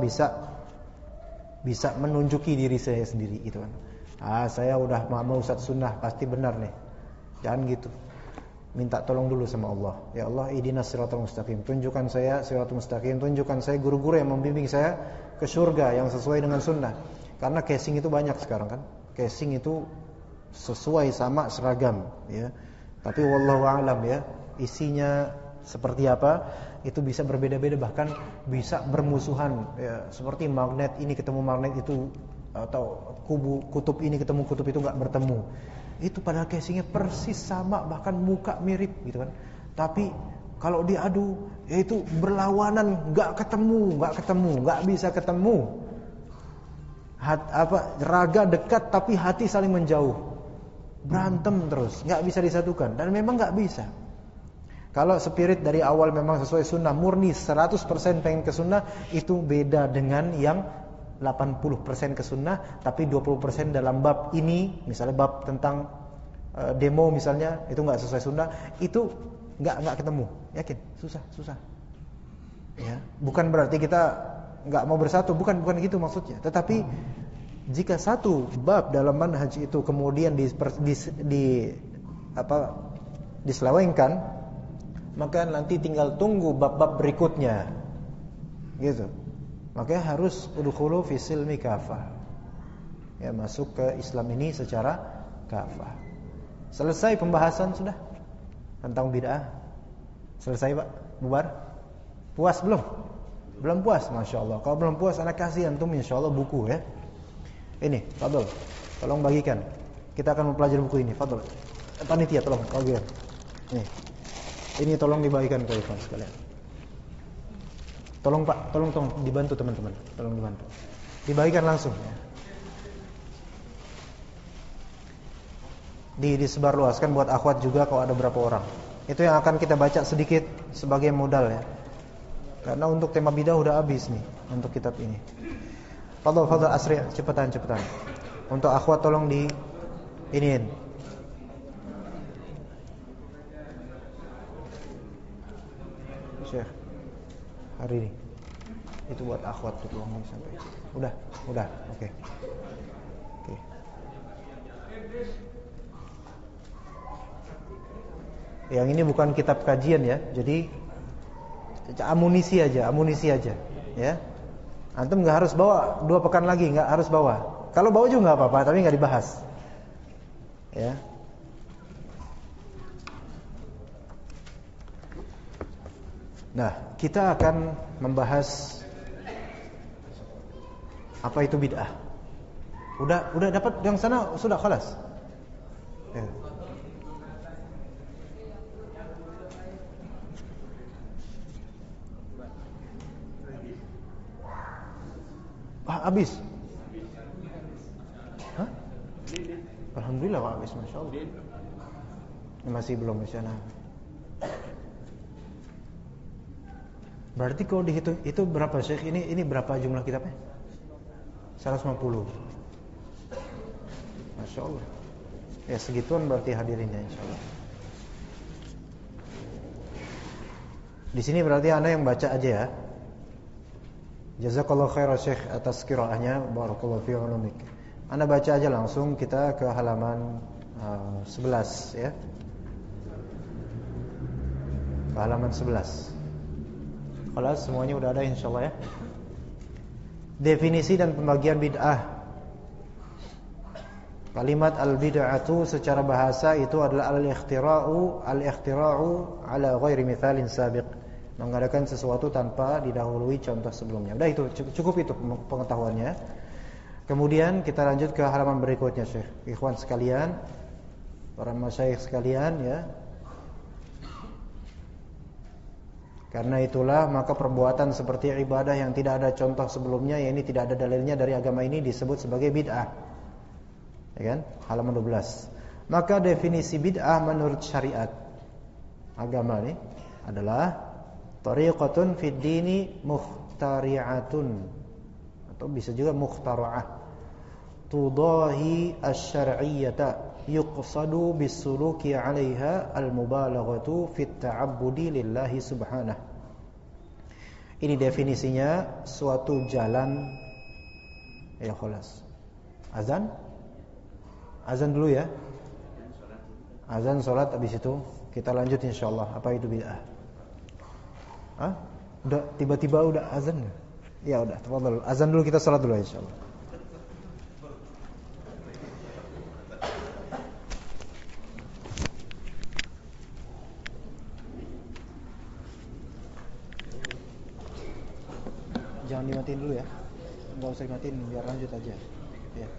Speaker 1: bisa menunjuki diri saya sendiri gitu kan. Saya udah mau Ustaz sunnah pasti benar nih. Jangan gitu. Minta tolong dulu sama Allah. Ya Allah, ihdinas siratal mustaqim. Tunjukkan saya siratal mustaqim, tunjukkan saya guru-guru yang membimbing saya ke surga yang sesuai dengan sunnah. Karena casing itu banyak sekarang kan. Casing itu sesuai sama seragam ya. Tapi wallahu a'lam ya, isinya seperti apa itu bisa berbeda-beda, bahkan bisa bermusuhan ya. Seperti magnet ini ketemu magnet itu, atau kutub ini ketemu kutub itu enggak bertemu. Itu padahal casingnya persis sama, bahkan muka mirip gitu kan. Tapi kalau diadu itu berlawanan, enggak bisa ketemu. Raga dekat tapi hati saling menjauh. Berantem terus, enggak bisa disatukan, dan memang enggak bisa. Kalau spirit dari awal memang sesuai sunnah, murni 100% pengen ke sunnah, itu beda dengan yang 80% ke sunnah tapi 20% dalam bab ini, misalnya bab tentang demo misalnya, itu enggak sesuai sunnah, itu enggak ketemu. Yakin? Susah. Ya, bukan berarti kita enggak mau bersatu, bukan gitu maksudnya. Tetapi jika satu bab dalam manhaj itu kemudian diselewengkan, maka nanti tinggal tunggu bab-bab berikutnya. Gitu. Makanya harus udkhulu fi silmi kafah. Ya, masuk ke Islam ini secara kafah. Selesai pembahasan sudah tentang bid'ah. Selesai, Pak? Bubar? Puas belum? Belum puas, Masya Allah. Kalau belum puas, anak kasih antum insya Allah buku ya. Ini, Fadl, tolong bagikan. Kita akan mempelajari buku ini, Fadl. Panitia, tolong, bagikan. Ini tolong dibagikan ke ikhwan sekalian. Tolong Pak, tolong dibantu teman-teman. Tolong dibantu. Dibagikan langsung ya. Disebarluaskan buat akhwat juga kalau ada berapa orang. Itu yang akan kita baca sedikit sebagai modal ya. Karena untuk tema bidah udah habis nih untuk kitab ini. Fadhal asri, cepetan. Untuk akhwat tolong di iniin. Syekh hari ini itu buat akhwat tuh tolong sampai. Udah. Oke. Yang ini bukan kitab kajian ya. Jadi amunisi aja ya. Antum enggak harus bawa 2 pekan lagi, enggak harus bawa. Kalau bawa juga enggak apa-apa, tapi enggak dibahas. Ya. Nah, kita akan membahas apa itu bid'ah. Udah dapat yang sana sudah khalas. Ya. Habis. Hah? Alhamdulillah habis, Masya Allah. Masih belum di sana. Berarti kalau dihitung itu berapa Syekh? Ini berapa jumlah kitabnya? 150. Masya Allah. Ya segituan berarti hadirinnya insya Allah. Di sini berarti Anda yang baca aja ya. Jazakallahu khairan Syekh atas qiraahnya, barakallahu fi ulumik. Anda baca aja langsung, kita ke halaman 11 ya. Ke halaman 11. Kalau semuanya udah ada insyaallah ya. Definisi dan pembagian bid'ah. Kalimat al-bid'atu secara bahasa itu adalah al-ikhtira'u ala ghairi mithalin sabiq. Mengadakan sesuatu tanpa didahului contoh sebelumnya. Udah itu cukup itu pengetahuannya. Kemudian kita lanjut ke halaman berikutnya Syekh. Ikhwan sekalian, para masyayikh sekalian ya. Karena itulah maka perbuatan seperti ibadah yang tidak ada contoh sebelumnya, yang ini tidak ada dalilnya dari agama ini disebut sebagai bid'ah. Ya kan? Halaman 12. Maka definisi bid'ah menurut syariat agama ini adalah tariqatun fid dini mukhtari'atun, atau bisa juga mukhtara'ah, tudahi asy-syar'iyyata yuqsadu bis-suluki 'alaiha al-mubalaghatu fit ta'abbudi lillahi subhanahu. Ini definisinya suatu jalan ya khalas. Azan dulu ya. Azan salat, habis itu kita lanjut insyaallah. Apa itu bid'ah? Udah tiba-tiba udah azan? Ya udah, tafadhol. Azan dulu, kita salat dulu insyaallah. Jangan dimatiin dulu ya. Enggak usah dimatiin, biar lanjut aja. Ya.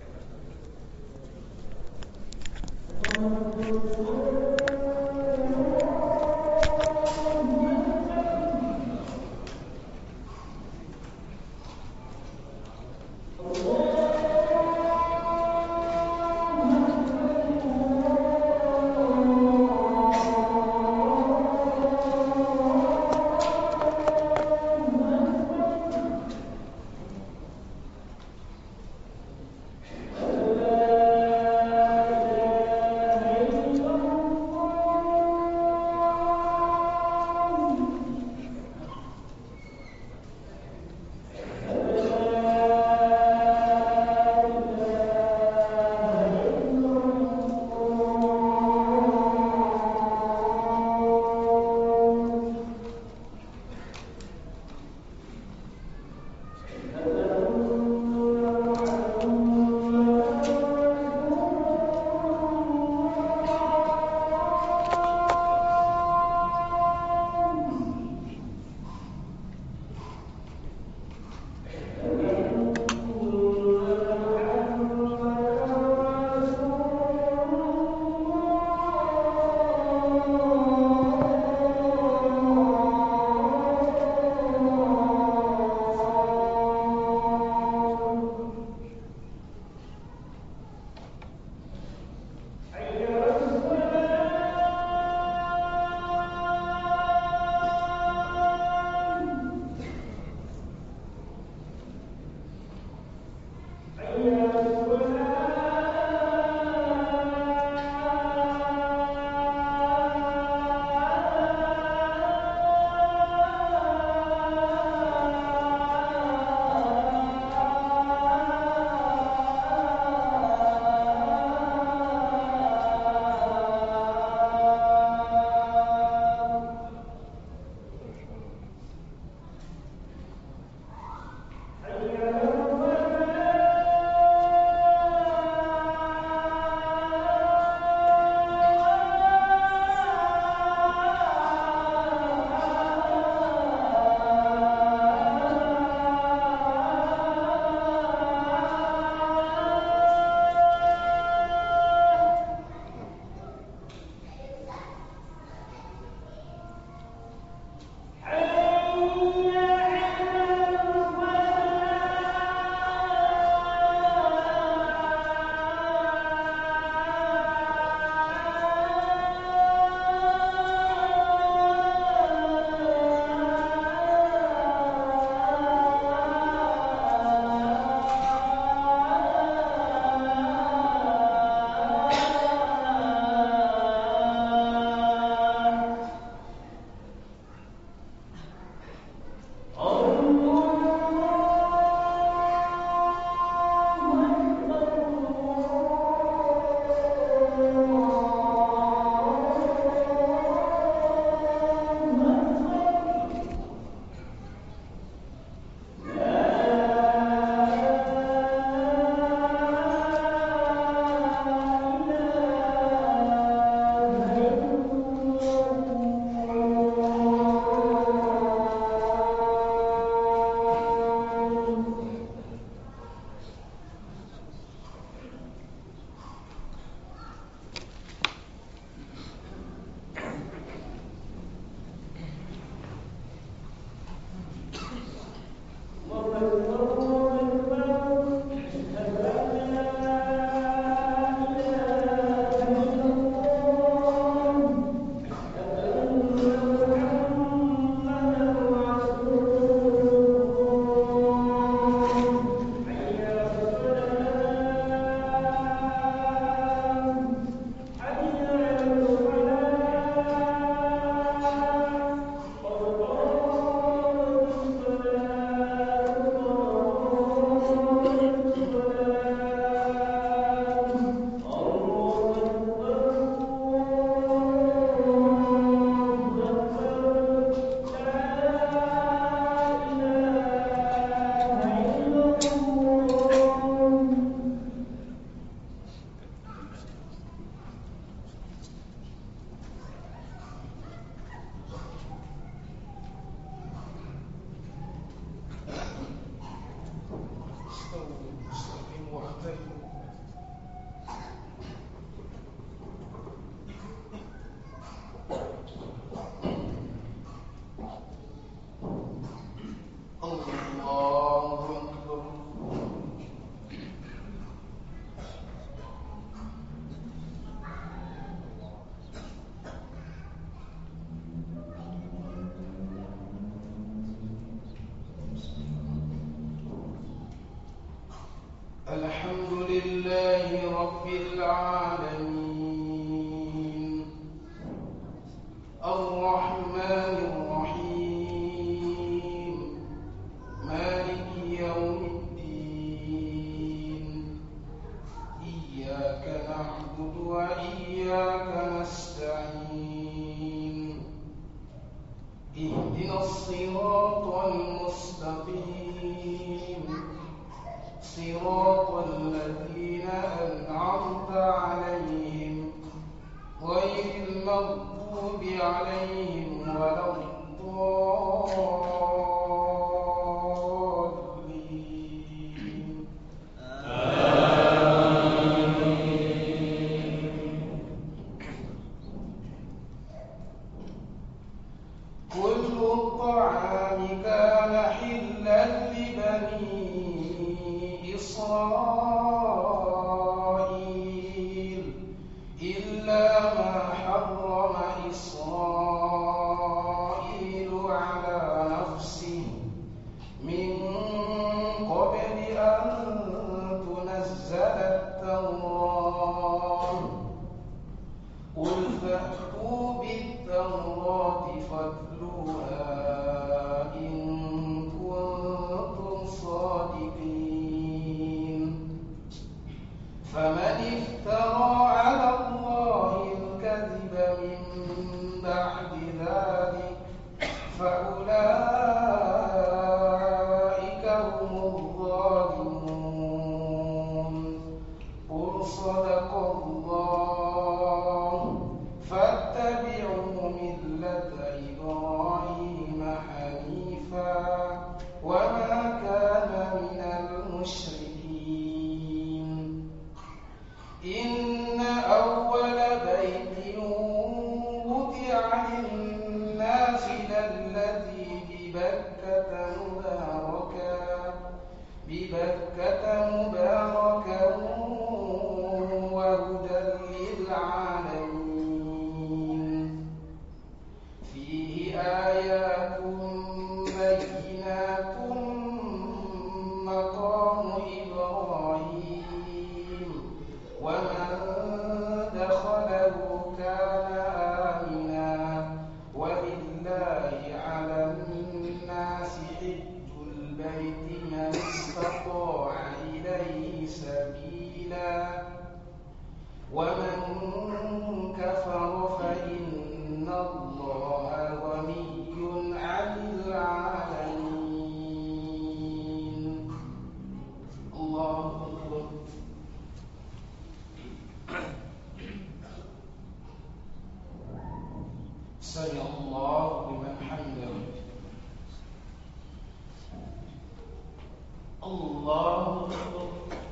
Speaker 2: الحمد لله رب العالمين الرحمن الرحيم مالك يوم الدين إياك نعبد وإياك نستعين اهدنا الصراط المستقيم صراط الذين أنعمت عليهم غير المغضوب عليهم ولا الضالين كل الطعام كان حلا لبني إسرائيل إلا ما حرم إسرائيل على نفسه من قبل أن تنزل التوراة قل فأتوا بالتوراة فاتلوها إن كنتم صادقين فمن افترى على الله الكذب من بعد ذلك فأولئك هم الظالمون قل صدق الله فاتبعوا ملة إبراهيم حنيفا وما كان من المشركين إن أول بيت وضع للناس للذي ببكة مباركا وهدى للعالمين فيه آيات بينات مقام إبراهيم ومن دخله كان آمنا ولله على الناس حج البيت من استطاع إليه سبيلا ومن كفر فإن الله غني عن العالمين الله أكبر سمع الله لمن حمده الله أكبر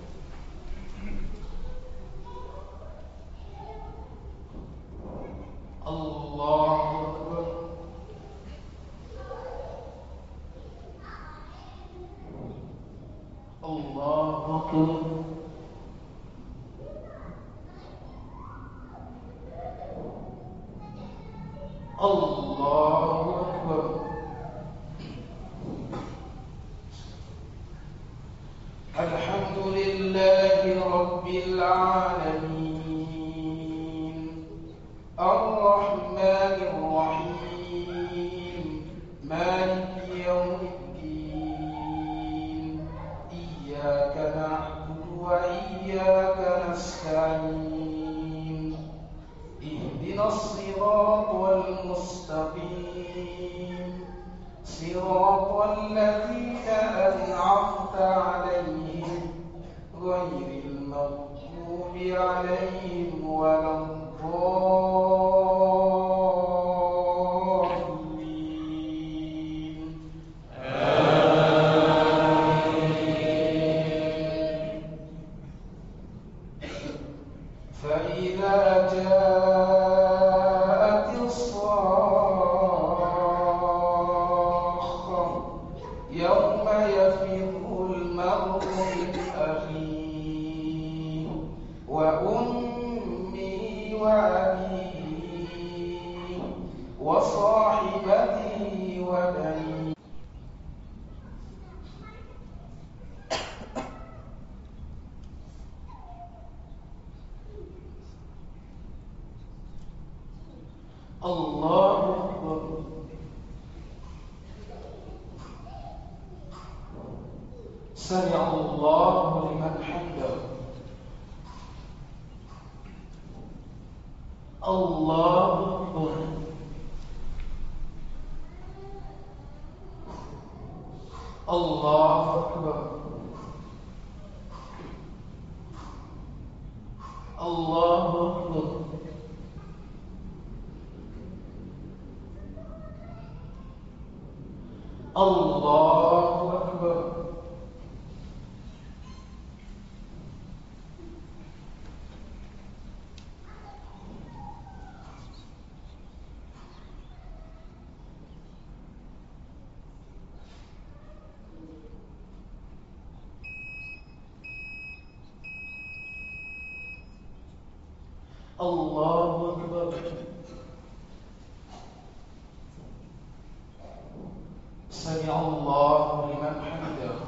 Speaker 2: الله أكبر الله أكبر الله أكبر الحمد لله رب العالمين الرحمن الرحيم مالك يوم الدين إياك نعبد وإياك نستعين اهدنا الصراط المستقيم صراط الذين أنعمت عليهم غير المغضوب عليهم ولا الضالين فإذا جاءت الصاخة يوم يفر المرء من أخيه وأمه وأبيه وصاحبته وبنيه Allahu Akbar. Sami'a Allahu liman hamidah. Allahu Akbar. Allahu Akbar. Allahu Akbar. Allahu Akbar. Allahu Akbar. Sami'a Allahu liman hamidah.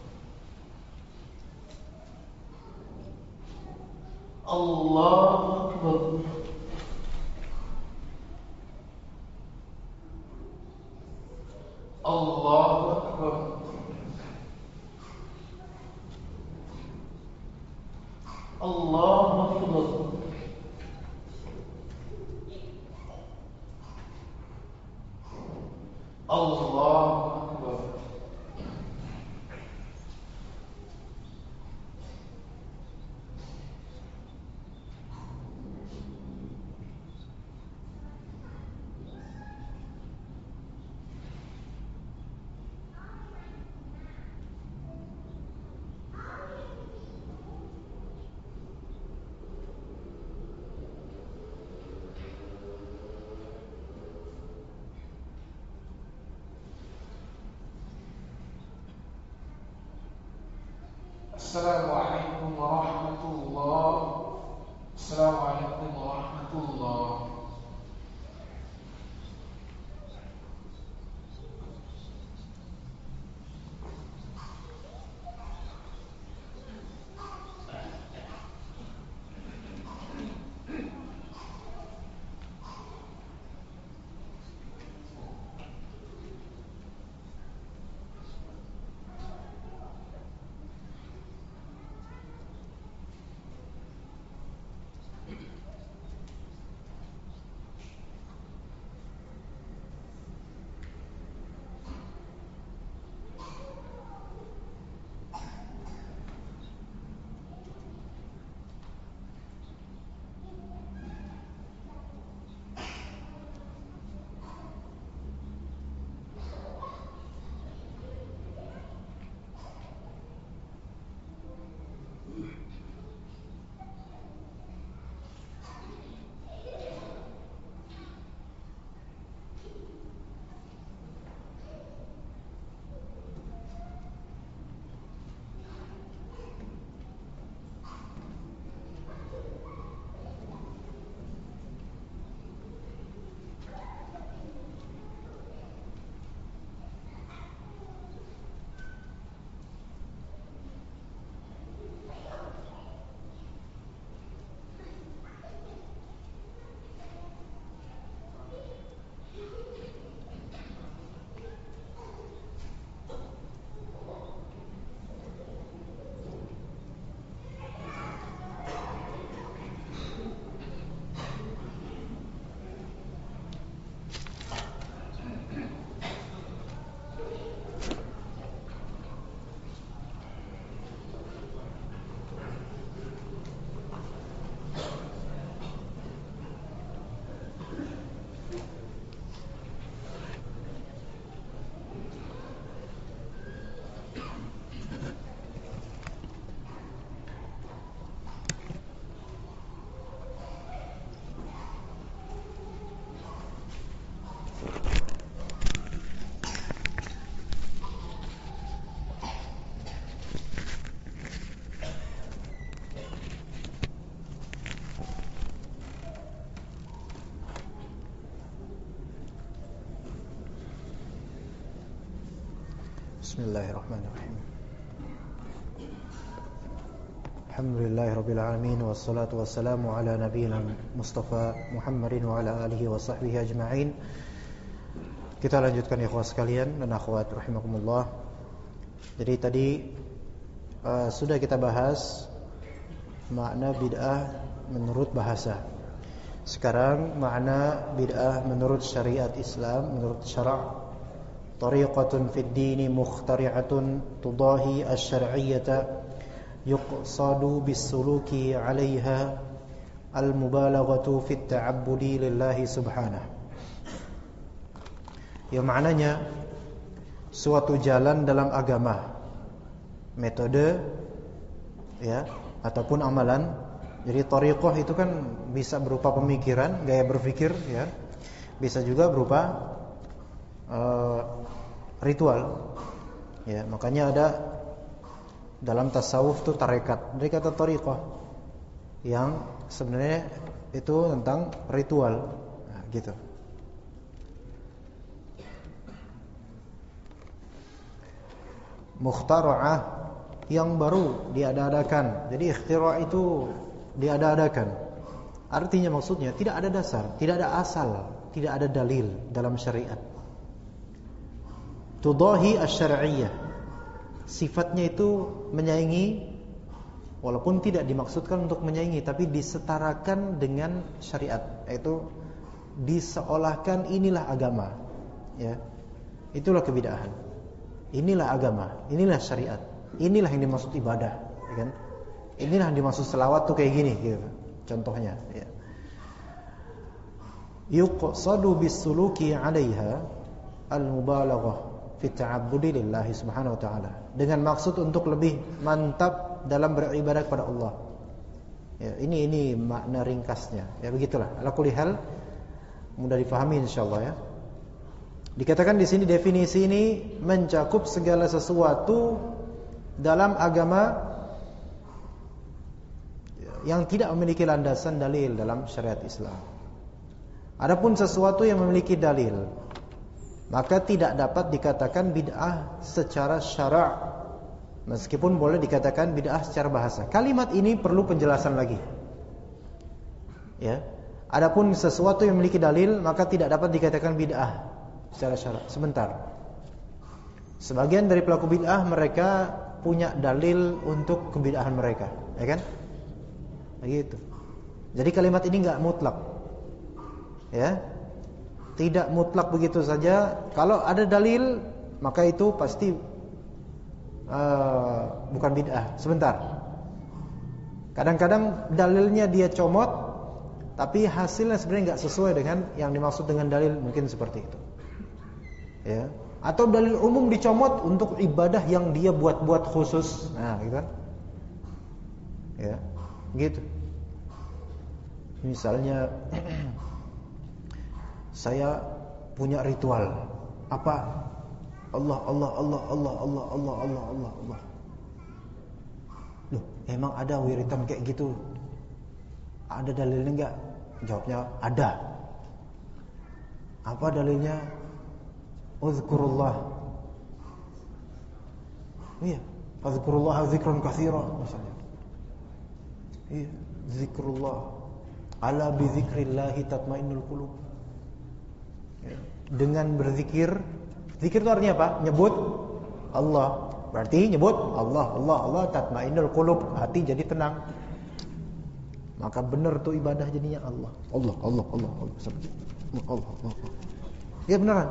Speaker 2: Allahu Akbar. Allahu Akbar. Allahu Akbar. Allahu Akbar. Assalamualaikum warahmatullahi wabarakatuh. Assalamualaikum warahmatullahi wabarakatuh.
Speaker 1: Bismillahirrahmanirrahim. Alhamdulillahirabbil alamin wassalatu wassalamu ala nabiyyina Mustafa Muhammadin wa ala alihi wa sahbihi ajma'in. Kita lanjutkan ikhwah sekalian dan akhwat rahimakumullah. Jadi tadi sudah kita bahas makna bid'ah menurut bahasa. Sekarang makna bid'ah menurut syariat Islam, menurut syara'. Tariqatun fid dini mukhtari'atun tudahi asy-syar'iyyata yuqsadu bis-suluki 'alaiha al-mubalaghatu fit ta'abbudi lillahi subhanahu. Ya, maknanya suatu jalan dalam agama, metode ya ataupun amalan. Jadi thariqah itu kan bisa berupa pemikiran, gaya berpikir ya. Bisa juga berupa ritual. Ya, makanya ada dalam tasawuf itu tarekat, dari kata thariqah yang sebenarnya itu tentang ritual. Nah, gitu. Mukhtara'ah yang baru diada-adakan. Jadi ikhtira' itu diada-adakan. Artinya maksudnya tidak ada dasar, tidak ada asal, tidak ada dalil dalam syariat. Tudahi asy-syar'iyyah. Sifatnya itu menyaingi, walaupun tidak dimaksudkan untuk menyaingi, tapi disetarakan dengan syariat, yaitu diseolahkan inilah agama. Ya. Itulah kebid'ahan. Inilah agama, inilah syariat. Inilah yang dimaksud ibadah, ya kan? Inilah yang dimaksud selawat tuh kayak gini gitu. Contohnya, ya. Yuqsadu bis-suluki 'alaiha al-mubalaghah fi ta'abbudi lillahi subhanahu wa ta'ala, dengan maksud untuk lebih mantap dalam beribadah kepada Allah. Ya, ini makna ringkasnya. Ya begitulah. Ala kulli hal mudah difahami insyaallah ya. Dikatakan di sini definisi ini mencakup segala sesuatu dalam agama yang tidak memiliki landasan dalil dalam syariat Islam. Adapun sesuatu yang memiliki dalil, maka tidak dapat dikatakan bid'ah secara syara', meskipun boleh dikatakan bid'ah secara bahasa. Kalimat ini perlu penjelasan lagi. Ya. Adapun sesuatu yang memiliki dalil, maka tidak dapat dikatakan bid'ah secara syara'. Sebentar. Sebagian dari pelaku bid'ah mereka punya dalil untuk kebid'ahan mereka, ya kan? Begitu. Jadi kalimat ini enggak mutlak. Ya. Tidak mutlak begitu saja. Kalau ada dalil, maka itu pasti bukan bid'ah. Sebentar. Kadang-kadang dalilnya dia comot, tapi hasilnya sebenarnya enggak sesuai dengan yang dimaksud dengan dalil, mungkin seperti itu. Ya. Atau dalil umum dicomot untuk ibadah yang dia buat-buat khusus. Nah, gitu kan? Ya, gitu. Misalnya saya punya ritual. Apa? Allah. Loh, emang ada wiritan kayak gitu? Ada dalilnya enggak? Jawabnya ada. Apa dalilnya? Uzkurullah. Iya, uzkurullah zikran katsira misalnya. Iya, zikrullah. Ala bi dzikrillah tatmainnul qulub. Dengan berzikir, zikir itu artinya apa? Nyebut Allah. Berarti nyebut Allah tatmainnul qulub, hati jadi tenang. Maka benar tuh ibadah jadinya Allah. Allah. Ya beneran.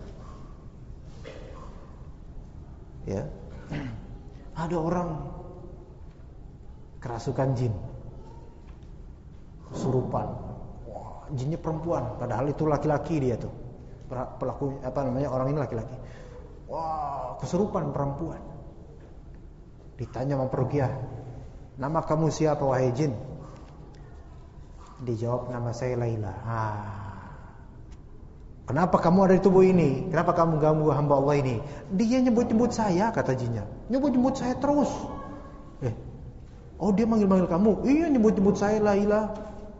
Speaker 1: Ya. Ada orang kerasukan jin. Kesurupan. Wah, jinnya perempuan, padahal itu laki-laki dia tuh. Pelaku orang ini laki-laki. Wah, kesurupan perempuan. Ditanya sama peruqyah, "Nama kamu siapa wahai jin?" Dijawab, "Nama saya Laila." "Kenapa kamu ada di tubuh ini? Kenapa kamu ganggu hamba Allah ini?" "Dia nyebut-nyebut saya," kata jinnya. "Nyebut-nyebut saya terus." "Oh, dia manggil-manggil kamu?" "Iya, nyebut-nyebut saya Laila."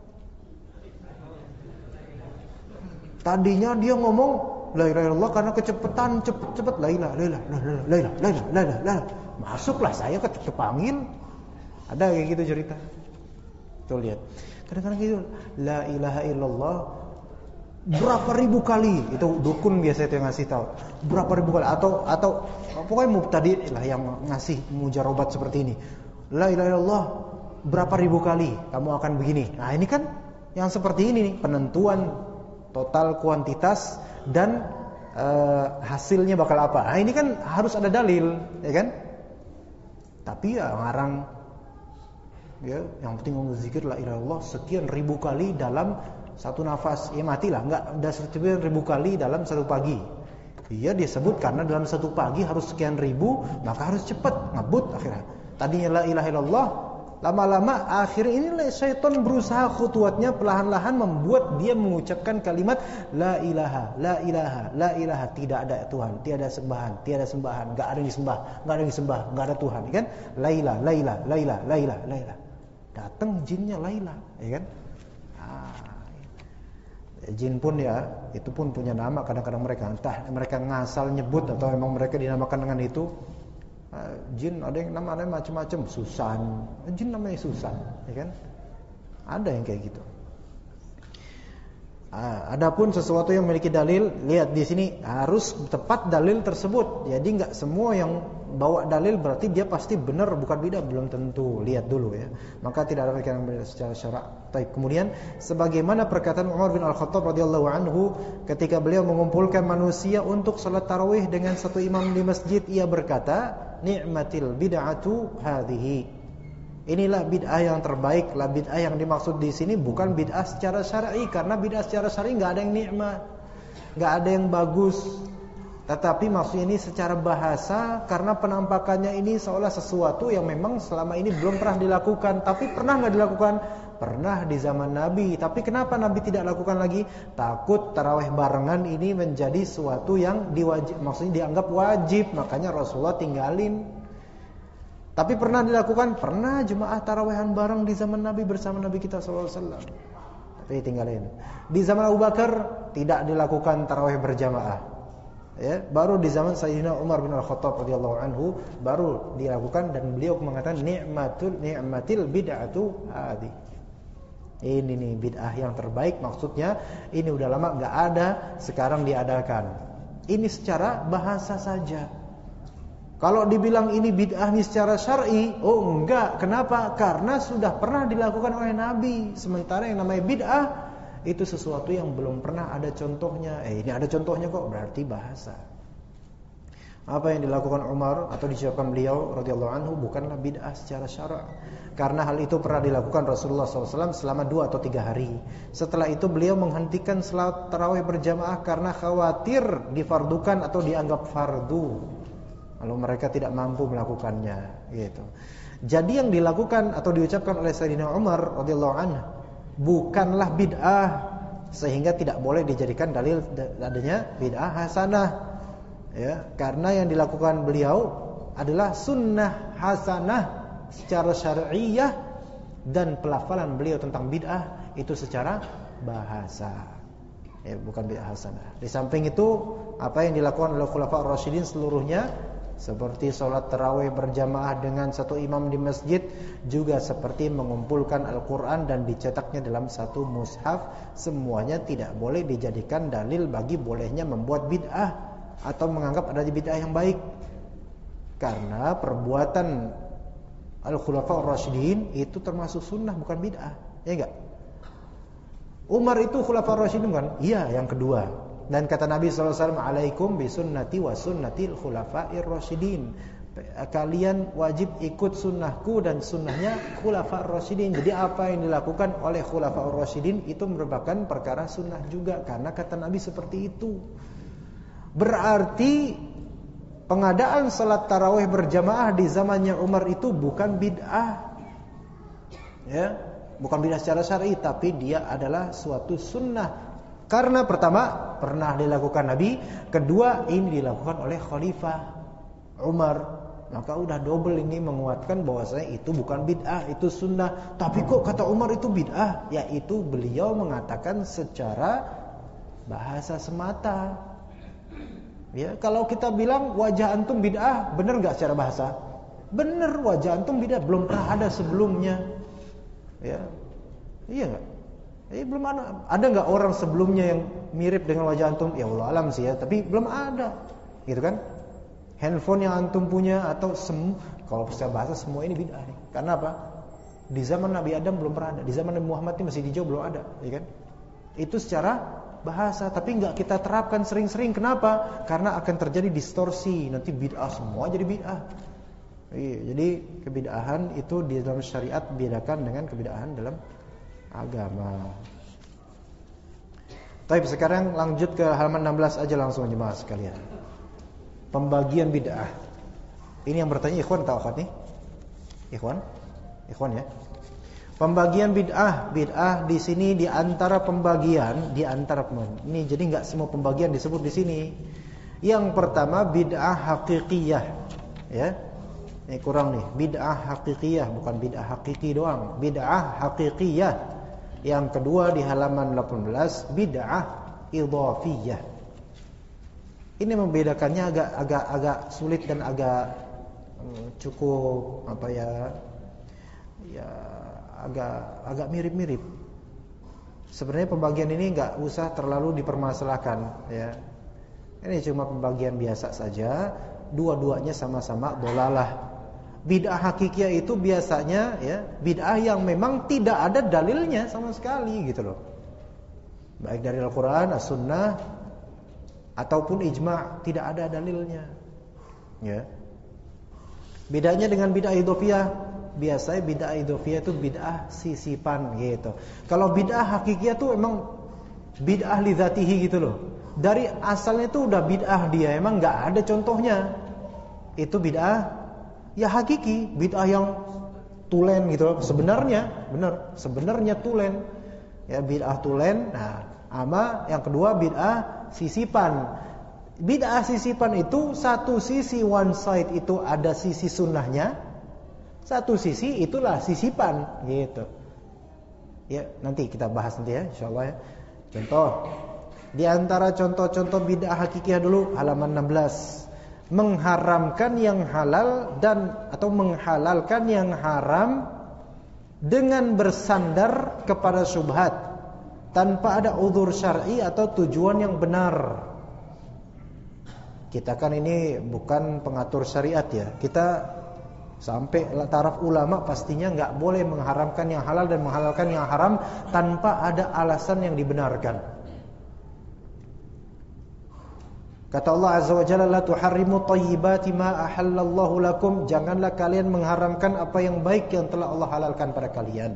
Speaker 1: Tadinya dia ngomong la ilaha illallah karena kecepatan, cepet-cepet Laila. Masuklah saya kepanggil. Ada kayak gitu cerita. Tuh lihat. Kadang-kadang gitu, la ilaha illallah berapa ribu kali, itu dukun biasa itu yang ngasih tahu. Berapa ribu kali atau pokoknya mubtadi lah yang ngasih mujarobat seperti ini. La ilaha illallah berapa ribu kali kamu akan begini. Nah, ini kan yang seperti ini nih, penentuan total kuantitas dan hasilnya bakal apa. Nah, ini kan harus ada dalil, ya kan? Tapi ya ngarang ya, yang penting ngomong zikir la ilaha illallah sekian ribu kali dalam satu nafas, ya matilah, enggak ada sekian ribu kali dalam satu pagi. Iya dia sebut karena dalam satu pagi harus sekian ribu, maka harus cepat ngebut akhirnya. Tadinya la ilaha illallah, lama-lama akhirnya inilah syaitan berusaha khutuatnya perlahan-lahan membuat dia mengucapkan kalimat la ilaha, la ilaha, la ilaha, tidak ada Tuhan, tiada sembahan, tiada sembahan, enggak ada yang disembah, enggak ada yang disembah, enggak ada Tuhan, kan? Laila, laila, laila, laila, laila. Datang jinnya Laila, ya kan? Jin pun ya, itu pun punya nama kadang-kadang mereka. Entah mereka ngasal nyebut atau memang mereka dinamakan dengan itu. Jin ada yang namanya macam-macam, Susan. Jin namanya Susan, ya kan? Ada yang kayak gitu. Adapun sesuatu yang memiliki dalil, lihat di sini harus tepat dalil tersebut. Jadi enggak semua yang bawa dalil berarti dia pasti benar, bukan bidah, belum tentu. Lihat dulu ya. Maka tidak ada yang berbeda secara syarak. Baik, kemudian sebagaimana perkataan Umar bin Al-Khattab radhiyallahu anhu ketika beliau mengumpulkan manusia untuk salat tarawih dengan satu imam di masjid, ia berkata, "Ni'matil bid'atu hadhihi." Inilah bid'ah yang terbaik. Lah bid'ah yang dimaksud di sini bukan bid'ah secara syar'i, karena bid'ah secara syar'i enggak ada yang nikmat, enggak ada yang bagus. Tetapi maksudnya ini secara bahasa, karena penampakannya ini seolah sesuatu yang memang selama ini belum pernah dilakukan. Tapi pernah enggak dilakukan? Pernah di zaman Nabi. Tapi kenapa Nabi tidak lakukan lagi? Takut tarawih barengan ini menjadi sesuatu yang maksudnya dianggap wajib, makanya Rasulullah tinggalin. Tapi pernah dilakukan? Pernah jemaah tarawehan bareng di zaman Nabi bersama Nabi kita SAW. Tapi tinggalin. Di zaman Abu Bakar tidak dilakukan tarawih berjamaah. Ya, baru di zaman Sayyidina Umar bin Al-Khattab radhiyallahu anhu baru dilakukan, dan beliau mengatakan ni'matil bid'atu hadi. Ini nih bid'ah yang terbaik, maksudnya ini udah lama enggak ada, sekarang diadakan. Ini secara bahasa saja. Kalau dibilang ini bid'ah nih secara syar'i, oh enggak. Kenapa? Karena sudah pernah dilakukan oleh Nabi. Sementara yang namanya bid'ah itu sesuatu yang belum pernah ada contohnya. Ini ada contohnya kok, berarti bahasa. Apa yang dilakukan Umar atau diucapkan beliau radhiyallahu anhu bukanlah bid'ah secara syara'. Karena hal itu pernah dilakukan Rasulullah SAW selama 2 atau 3 hari. Setelah itu beliau menghentikan salat tarawih berjamaah karena khawatir difardukan atau dianggap fardu. Kalau mereka tidak mampu melakukannya, gitu. Jadi yang dilakukan atau diucapkan oleh Sayyidina Umar radhiyallahu anhu bukanlah bid'ah, sehingga tidak boleh dijadikan dalil adanya bid'ah hasanah. Ya, karena yang dilakukan beliau adalah sunnah hasanah secara syar'iyyah, dan pelafalan beliau tentang bid'ah itu secara bahasa. Ya, bukan bid'ah hasanah. Di samping itu, apa yang dilakukan oleh Khulafaur Rasyidin seluruhnya, seperti sholat tarawih berjamaah dengan satu imam di masjid, juga seperti mengumpulkan Al-Quran dan dicetaknya dalam satu mushaf, semuanya tidak boleh dijadikan dalil bagi bolehnya membuat bid'ah atau menganggap ada bid'ah yang baik. Karena perbuatan Al-Khulafaur Rasyidin itu termasuk sunnah, bukan bid'ah. Ya enggak? Umar itu Khulafaur Rasyidin kan? Iya, yang kedua. Dan kata Nabi SAW, alaikum bisunnati wa sunnatil khulafa'ir rasyidin. Kalian wajib ikut sunnahku dan sunnahnya khulafa'ir rasyidin. Jadi apa yang dilakukan oleh khulafa'ir rasyidin itu merupakan perkara sunnah juga, karena kata Nabi seperti itu. Berarti pengadaan salat tarawih berjamaah di zamannya Umar itu bukan bid'ah. Ya, bukan bid'ah secara syar'i, tapi dia adalah suatu sunnah. Karena pertama pernah dilakukan Nabi, kedua ini dilakukan oleh Khalifah Umar, maka udah double ini menguatkan bahwasanya itu bukan bid'ah, itu sunnah. Tapi kok kata Umar itu bid'ah? Yaitu beliau mengatakan secara bahasa semata. Ya, kalau kita bilang wajah antum bid'ah, benar nggak secara bahasa? Bener, wajah antum bid'ah, belum pernah ada sebelumnya. Ya. Iya enggak? Belum ada. Ada enggak orang sebelumnya yang mirip dengan wajah antum? Ya Allah alam sih ya, tapi belum ada. Gitu kan? Handphone yang antum punya atau kalau saya bahasa semua ini bid'ah nih. Karena apa? Di zaman Nabi Adam belum pernah ada. Di zaman Nabi Muhammad ini masih hijau belum ada, ya kan? Itu secara bahasa, tapi enggak kita terapkan sering-sering. Kenapa? Karena akan terjadi distorsi. Nanti bid'ah semua jadi bid'ah. Iya, jadi kebid'ahan itu di dalam syariat bedakan dengan kebid'ahan dalam agama. Baik, sekarang lanjut ke halaman 16 aja langsung jemaah sekalian. Pembagian bid'ah. Ini yang bertanya ikhwan atau akhwat nih? Ikhwan ya. Pembagian bid'ah di sini di antara pembagian, ini jadi enggak semua pembagian disebut di sini. Yang pertama bid'ah haqiqiyah, ya. Ini kurang nih, bid'ah haqiqiyah, bukan bid'ah hakiki doang, bid'ah haqiqiyah. Yang kedua di halaman 18 bid'ah idhafiyah. Ini membedakannya agak sulit dan agak cukup apa ya agak mirip-mirip. Sebenarnya pembagian ini enggak usah terlalu dipermasalahkan, ya. Ini cuma pembagian biasa saja, dua-duanya sama-sama dhalalah. Bid'ah hakikiyah itu biasanya ya bid'ah yang memang tidak ada dalilnya sama sekali gitu loh. Baik dari Al-Qur'an, As-Sunnah ataupun ijma', tidak ada dalilnya. Ya. Bedanya dengan bid'ah idhofiyah, biasanya bid'ah idhofiyah itu bid'ah sisipan gitu. Kalau bid'ah hakikiyah itu emang bid'ah li dzatihi gitu loh. Dari asalnya itu udah bid'ah dia, emang enggak ada contohnya. Itu bid'ah ya hakiki, bid'ah yang tulen gitu loh. Sebenarnya tulen. Ya bid'ah tulen. Nah, ama yang kedua bid'ah sisipan. Bid'ah sisipan itu satu sisi one side itu ada sisi sunnahnya, satu sisi itulah sisipan gitu. Ya, nanti kita bahas nanti ya insyaallah ya. Contoh di antara contoh-contoh bid'ah hakikiyah dulu halaman 16. Mengharamkan yang halal atau menghalalkan yang haram dengan bersandar kepada syubhat tanpa ada udzur syar'i atau tujuan yang benar. Kita kan ini bukan pengatur syariat ya. Kita sampai taraf ulama pastinya enggak boleh mengharamkan yang halal dan menghalalkan yang haram tanpa ada alasan yang dibenarkan. Kata Allah Azza wa Jalla, la tuharrimu thayyibati ma ahallallahu lakum. Janganlah kalian mengharamkan apa yang baik yang telah Allah halalkan pada kalian.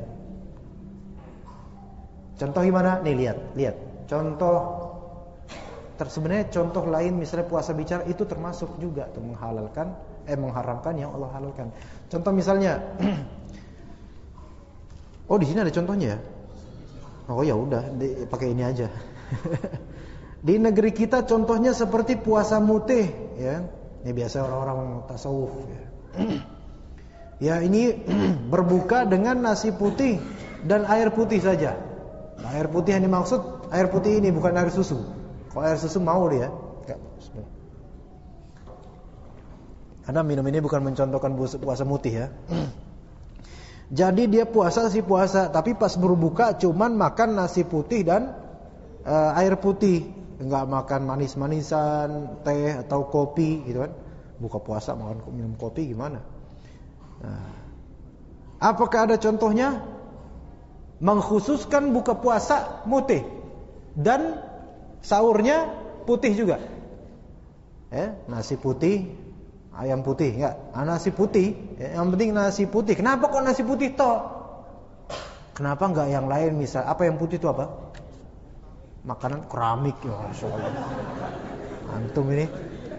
Speaker 1: Contoh gimana? Nih lihat. Contoh sebenarnya contoh lain misalnya puasa bicara itu termasuk juga tuh mengharamkan yang Allah halalkan. Contoh misalnya oh di sini ada contohnya ya. Oh ya udah pakai ini aja. Di negeri kita contohnya seperti puasa mutih ya. Ini biasa orang-orang tasawuf ya. Ya ini berbuka dengan nasi putih dan air putih saja. Nah, air putih yang dimaksud air putih ini bukan air susu. Kalau air susu mau dia. Karena minum ini bukan mencontohkan puasa mutih ya. Jadi dia puasa, tapi pas berbuka cuman makan nasi putih dan air putih. Enggak makan manis-manisan, teh atau kopi gitu kan. Buka puasa minum kopi gimana? Nah, apakah ada contohnya mengkhususkan buka puasa mutih dan sahurnya putih juga? Nasi putih, ayam putih enggak? Nasi putih, yang penting nasi putih. Kenapa kok nasi putih toh? Kenapa enggak yang lain misal? Apa yang putih itu apa? Makanan keramik ya, masyaallah. Antum ini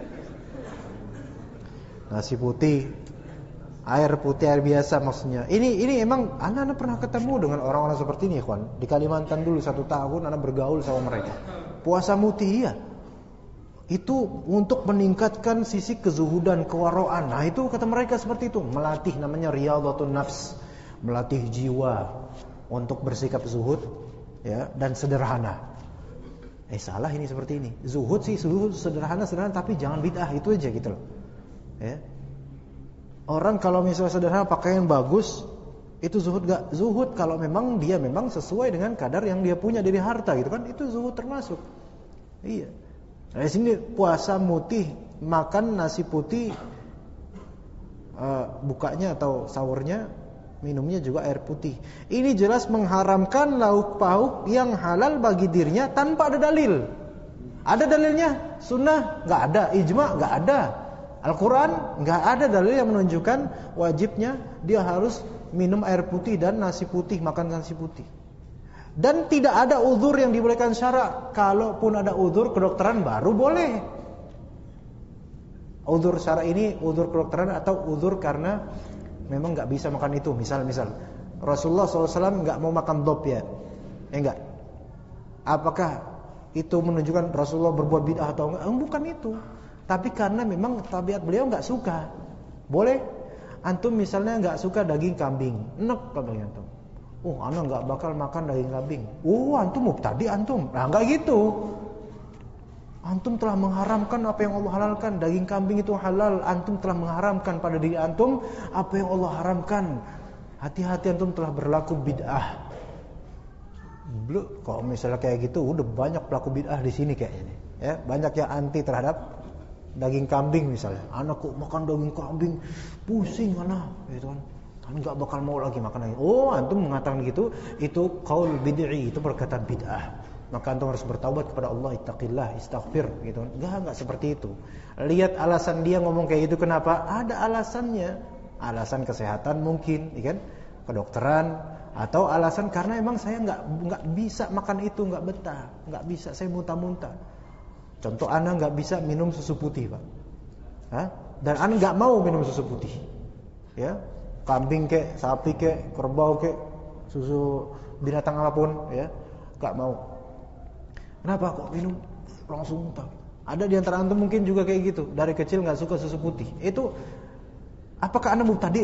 Speaker 1: nasi putih, air putih, air biasa maksudnya. Ini emang anak-anak pernah ketemu dengan orang-orang seperti ini, ikhwan. Di Kalimantan dulu 1 tahun anak bergaul sama mereka. Puasa mutih ya. Itu untuk meningkatkan sisi kezuhudan, kewaraan. Nah, itu kata mereka seperti itu, melatih namanya riyadhatun nafs, melatih jiwa untuk bersikap zuhud ya dan sederhana. Salah ini seperti ini. Zuhud sederhana tapi jangan bid'ah, itu aja gitu loh. Ya. Orang kalau misalnya sederhana pakaian bagus, itu zuhud gak? Zuhud kalau memang dia memang sesuai dengan kadar yang dia punya dari harta gitu kan, itu zuhud termasuk. Iya. Nah, di sini puasa mutih, makan nasi putih, bukanya atau sahurnya minumnya juga air putih. Ini jelas mengharamkan lauk pauk yang halal bagi dirinya tanpa ada dalil. Ada dalilnya? Sunnah? Gak ada. Ijma? Gak ada. Al-Quran? Gak ada dalil yang menunjukkan wajibnya dia harus minum air putih dan nasi putih, makan nasi putih. Dan tidak ada uzur yang dibolehkan syara. Kalaupun ada uzur kedokteran baru boleh. Uzur syara ini uzur kedokteran atau uzur karena memang gak bisa makan itu. Misal Rasulullah SAW gak mau makan dhab ya. Enggak. Apakah itu menunjukkan Rasulullah berbuat bid'ah atau enggak? Bukan itu. Tapi karena memang tabiat beliau gak suka. Boleh. Antum misalnya nggak suka daging kambing, enak katanya antum. Oh, anak nggak bakal makan daging kambing. Oh, antum mubtadi antum. Nah, nggak gitu. Antum telah mengharamkan apa yang Allah halalkan. Daging kambing itu halal. Antum telah mengharamkan pada diri antum apa yang Allah haramkan. Hati-hati antum telah berlaku bid'ah. Kalau misalnya kayak gitu, udah banyak pelaku bid'ah di sini kayaknya. Ya, banyak yang anti terhadap daging kambing misalnya. Anak kok makan daging kambing, pusing anak, gitu kan. Enggak bakal mau lagi makan lagi. Oh, antum mengatakan gitu, itu qaul bid'i, itu perkataan bid'ah. Maka antum harus bertaubat kepada Allah, ittaqillah, istaghfir, gitu kan. Enggak seperti itu. Lihat alasan dia ngomong kayak gitu kenapa? Ada alasannya. Alasan kesehatan mungkin, ya kan? Kedokteran atau alasan karena emang saya enggak bisa makan itu, enggak betah, enggak bisa, saya muntah-muntah. Contoh anak nggak bisa minum susu putih, Pak. Dan anak nggak mau minum susu putih. Ya, kambing kek, sapi kek, kerbau kek, susu binatang apapun, ya, nggak mau. Kenapa kok minum langsung muntah? Ada di antara antum mungkin juga kayak gitu. Dari kecil nggak suka susu putih. Itu apakah anak mubtadi?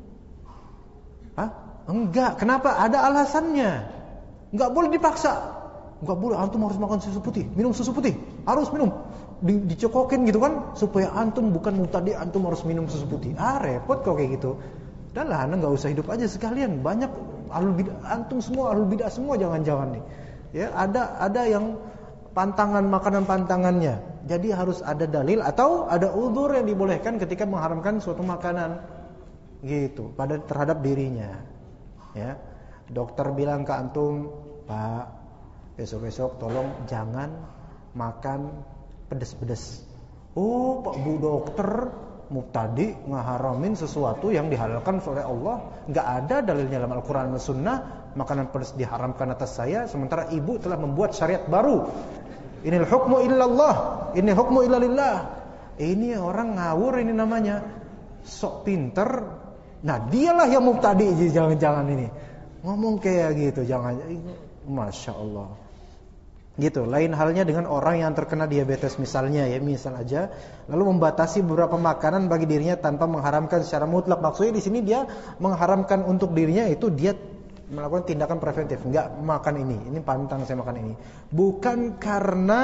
Speaker 1: Enggak. Kenapa? Ada alasannya. Nggak boleh dipaksa. Enggak boleh, antum harus makan susu putih, minum susu putih, harus minum, dicokokin gitu kan, supaya antum bukan mubtadi, antum harus minum susu putih. Repot kalau kayak gitu. Udahlah, anda nggak usah hidup aja sekalian. Banyak ahlul bidah, antum semua ahlul bidah semua, jangan-jangan nih. Ya, ada yang pantangan, makanan pantangannya. Jadi harus ada dalil atau ada uzur yang dibolehkan ketika mengharamkan suatu makanan, gitu, pada terhadap dirinya. Ya, dokter bilang ke antum, Pak, besok-besok tolong jangan makan pedes-pedes. Oh, Pak Bu dokter mubtadi ngaharamin sesuatu yang dihalalkan oleh Allah. Enggak ada dalilnya dalam Al-Qur'an dan Sunnah makanan pedes diharamkan atas saya, sementara ibu telah membuat syariat baru. Inil hukmu illallah, ini hukmu illalillah. Ini orang ngawur ini namanya. Sok pinter. Nah, dialah yang mubtadi, jangan-jangan ini. Ngomong kayak gitu, jangan. Masya Allah. Gitu. Lain halnya dengan orang yang terkena diabetes misalnya, ya, misal aja, lalu membatasi beberapa makanan bagi dirinya tanpa mengharamkan secara mutlak. Maksudnya di sini dia mengharamkan untuk dirinya itu dia melakukan tindakan preventif, enggak makan ini pantang saya makan ini. Bukan karena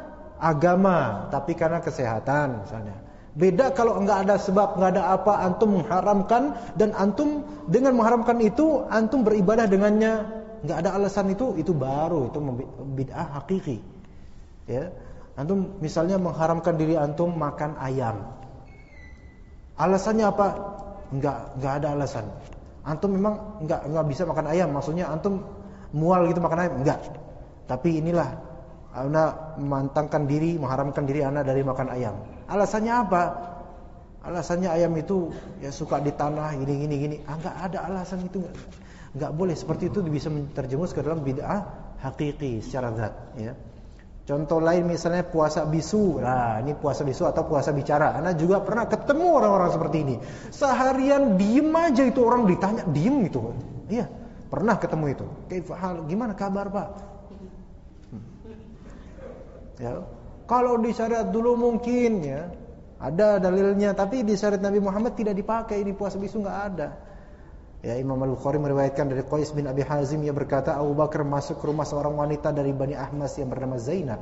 Speaker 1: agama, tapi karena kesehatan misalnya. Beda kalau enggak ada sebab, enggak ada apa, antum mengharamkan, dan antum dengan mengharamkan itu antum beribadah dengannya. Enggak ada alasan itu baru itu bid'ah hakiki. Ya. Antum misalnya mengharamkan diri antum makan ayam. Alasannya apa? Enggak ada alasan. Antum memang enggak bisa makan ayam, maksudnya antum mual gitu makan ayam? Enggak. Tapi inilah anda memantangkan diri, mengharamkan diri anda dari makan ayam. Alasannya apa? Alasannya ayam itu ya suka di tanah gini. Enggak ada alasan itu, enggak boleh. Seperti itu bisa terjerumus ke dalam bid'ah hakiki secara zat, ya. Contoh lain misalnya puasa bisu. Nah, ini puasa bisu atau puasa bicara. Anda juga pernah ketemu orang-orang seperti ini. Seharian diem aja itu, orang ditanya diem gitu. Iya, pernah ketemu itu. Gimana kabar, Pak? Ya. Kalau di syariat dulu mungkin ya ada dalilnya, tapi di syariat Nabi Muhammad tidak dipakai ini puasa bisu, enggak ada. Ya, Imam Al-Bukhari meriwayatkan dari Qais bin Abi Hazim, ia berkata Abu Bakar masuk ke rumah seorang wanita dari Bani Ahmas yang bernama Zainab.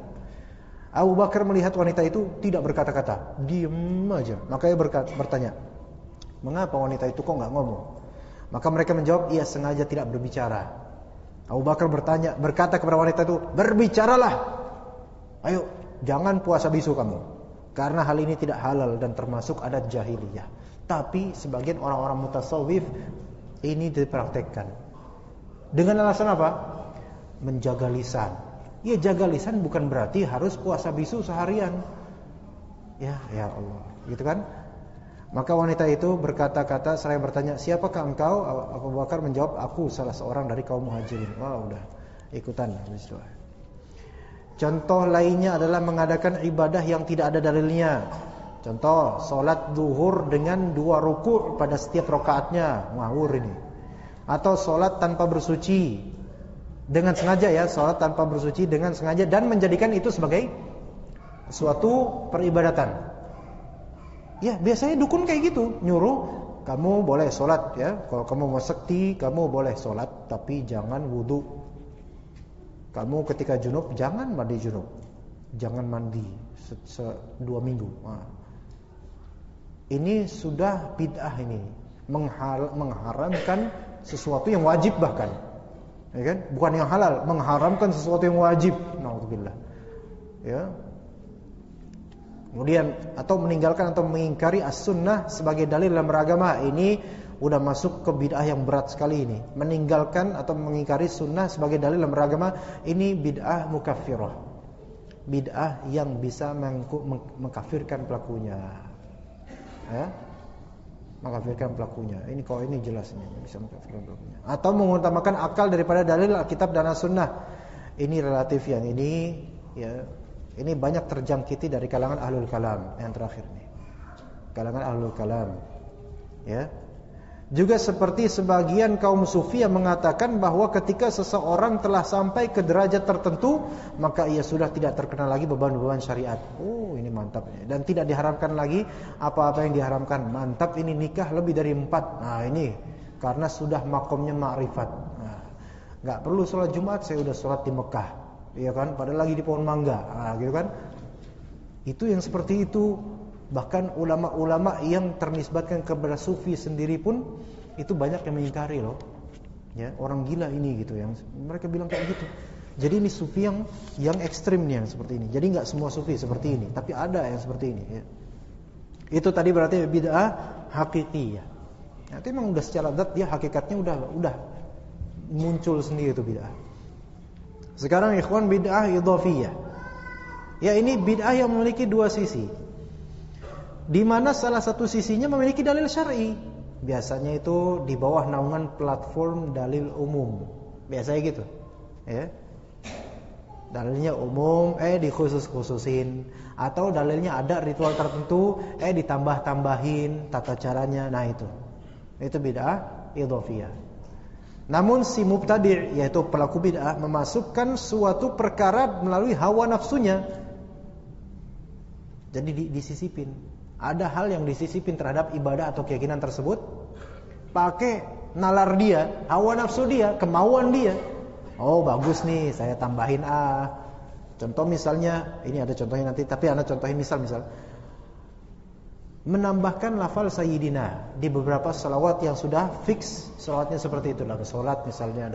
Speaker 1: Abu Bakar melihat wanita itu tidak berkata-kata, diam aja. Maka ia bertanya, Mengapa wanita itu kok enggak ngomong? Maka mereka menjawab, ia sengaja tidak berbicara. Abu Bakar berkata kepada wanita itu, berbicaralah. Ayo, jangan puasa bisu kamu, karena hal ini tidak halal dan termasuk adat jahiliyah. Tapi sebagian orang-orang mutasawwif ini dipraktekkan. Dengan alasan apa? Menjaga lisan. Ya, jaga lisan bukan berarti harus puasa bisu seharian. Ya Allah, gitu kan? Maka wanita itu berkata-kata, saya bertanya, siapakah engkau? Abu Bakar menjawab, aku salah seorang dari kaum muhajirin. Wah, udah ikutan habis itu. Contoh lainnya adalah mengadakan ibadah yang tidak ada dalilnya. Contoh, salat zuhur dengan 2 ruku' pada setiap rakaatnya. Ngawur ini. Atau salat tanpa bersuci dengan sengaja, ya, salat tanpa bersuci dengan sengaja dan menjadikan itu sebagai suatu peribadatan. Ya, biasanya dukun kayak gitu, nyuruh kamu boleh sholat, ya. Kalau kamu mau sekti, kamu boleh sholat, tapi jangan wudu. Kamu ketika junub, jangan mandi junub, jangan mandi 2 minggu. Nah, ini sudah bid'ah ini, mengharamkan sesuatu yang wajib bahkan, ya kan? Bukan yang halal, mengharamkan sesuatu yang wajib. Nauzubillah, ya. Kemudian atau meninggalkan atau mengingkari as-sunnah sebagai dalil dalam beragama, ini udah masuk ke bid'ah yang berat sekali ini. Meninggalkan atau mengingkari sunnah sebagai dalil dalam beragama, ini bid'ah mukaffirah. Bid'ah yang bisa mengkafirkan pelakunya. Ya? Mengkafirkan pelakunya. Ini kalau ini jelas ini bisa mengkafirkan pelakunya. Atau mengutamakan akal daripada dalil Alkitab dan as-sunnah. Ini relatif yang ini, ya. Ini banyak terjangkiti dari kalangan ahlul kalam yang terakhir ini. Kalangan ahlul kalam, ya. Juga seperti sebagian kaum sufi yang mengatakan bahwa ketika seseorang telah sampai ke derajat tertentu, maka ia sudah tidak terkena lagi beban-beban syariat. Oh, ini mantap. Dan tidak diharamkan lagi apa-apa yang diharamkan. Mantap, ini nikah lebih dari 4. Nah, ini karena sudah makomnya ma'rifat. Nah, enggak perlu sholat Jumat, saya udah sholat di Mekah. Iya kan, padahal lagi di pohon mangga. Nah, gitu kan? Itu yang seperti itu. Bahkan ulama-ulama yang ternisbatkan kepada sufi sendiri pun itu banyak yang mengingkari loh. Ya, orang gila ini gitu, yang mereka bilang kayak gitu. Jadi ini sufi yang ekstrim nih, yang seperti ini. Jadi enggak semua sufi seperti ini, tapi ada yang seperti ini, ya. Itu tadi berarti bid'ah hakikiyah. Ya, itu memang udah secara zat dia hakikatnya udah muncul sendiri itu bid'ah. Sekarang ikhwan, bid'ah idhafiyah. Ya, ini bid'ah yang memiliki 2 sisi. Di mana salah satu sisinya memiliki dalil syar'i. Biasanya itu di bawah naungan platform dalil umum. Biasanya gitu. Ya. Dalilnya umum, dikhusus-khususin, atau dalilnya ada ritual tertentu, ditambah-tambahin tata caranya. Nah, itu bid'ah idhafiyah. Namun si mubtadi', yaitu pelaku bid'ah, memasukkan suatu perkara melalui hawa nafsunya. Jadi disisipin. Ada hal yang disisipin terhadap ibadah atau keyakinan tersebut, pakai nalar dia, hawa nafsu dia, kemauan dia. Oh, bagus nih, saya tambahin Contoh misalnya, ini ada contohnya nanti, tapi ana contohin misal menambahkan lafal sayyidina di beberapa salawat yang sudah fix salawatnya seperti itu. Dalam salat misalnya,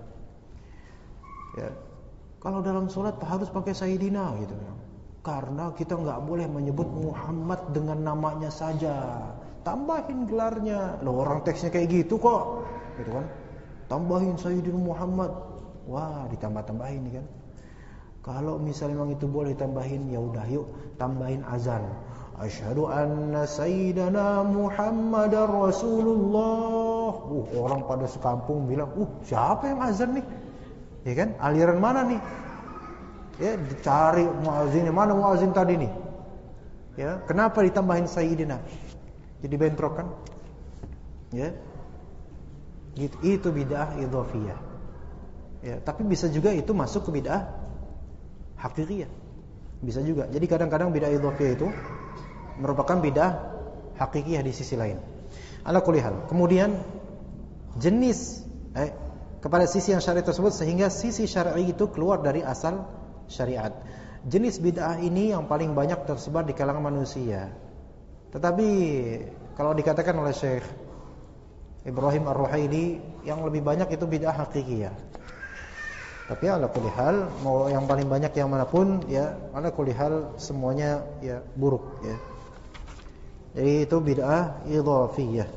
Speaker 1: kalau dalam salat harus pakai sayyidina gitu. Karena kita enggak boleh menyebut Muhammad dengan namanya saja. Tambahin gelarnya. Loh, orang teksnya kayak gitu kok. Gitu kan? Tambahin sayyidina Muhammad. Wah, ditambah-tambahin kan. Kalau misalnya memang itu boleh tambahin, ya udah yuk tambahin azan. Asyhadu anna sayyidana Muhammadar Rasulullah. Orang pada sekampung bilang, siapa yang azan nih? Ya kan? Aliran mana nih? Ya, dicari muazzinnya, mana muazzin tadi nih? Ya, kenapa ditambahin sayyidina? Jadi bentrok kan? Ya. Gitu, itu bid'ah idhafiyah. Ya, tapi bisa juga itu masuk ke bid'ah hakikiyah. Bisa juga. Jadi kadang-kadang bid'ah idhafiyah itu merupakan bid'ah hakikiyah di sisi lain. Ala kulli hal. Kemudian jenis kepada sisi yang syar'i tersebut, sehingga sisi syar'i itu keluar dari asal syariat. Jenis bid'ah ini yang paling banyak tersebar di kalangan manusia. Tetapi Kalau dikatakan oleh Syekh Ibrahim Ar-Ruhaili, yang lebih banyak itu bid'ah hakikiyah. Tapi ala kulli hal, mau yang paling banyak yang manapun, ya ala kulli hal semuanya ya buruk, ya. Jadi itu bid'ah idhafiyah.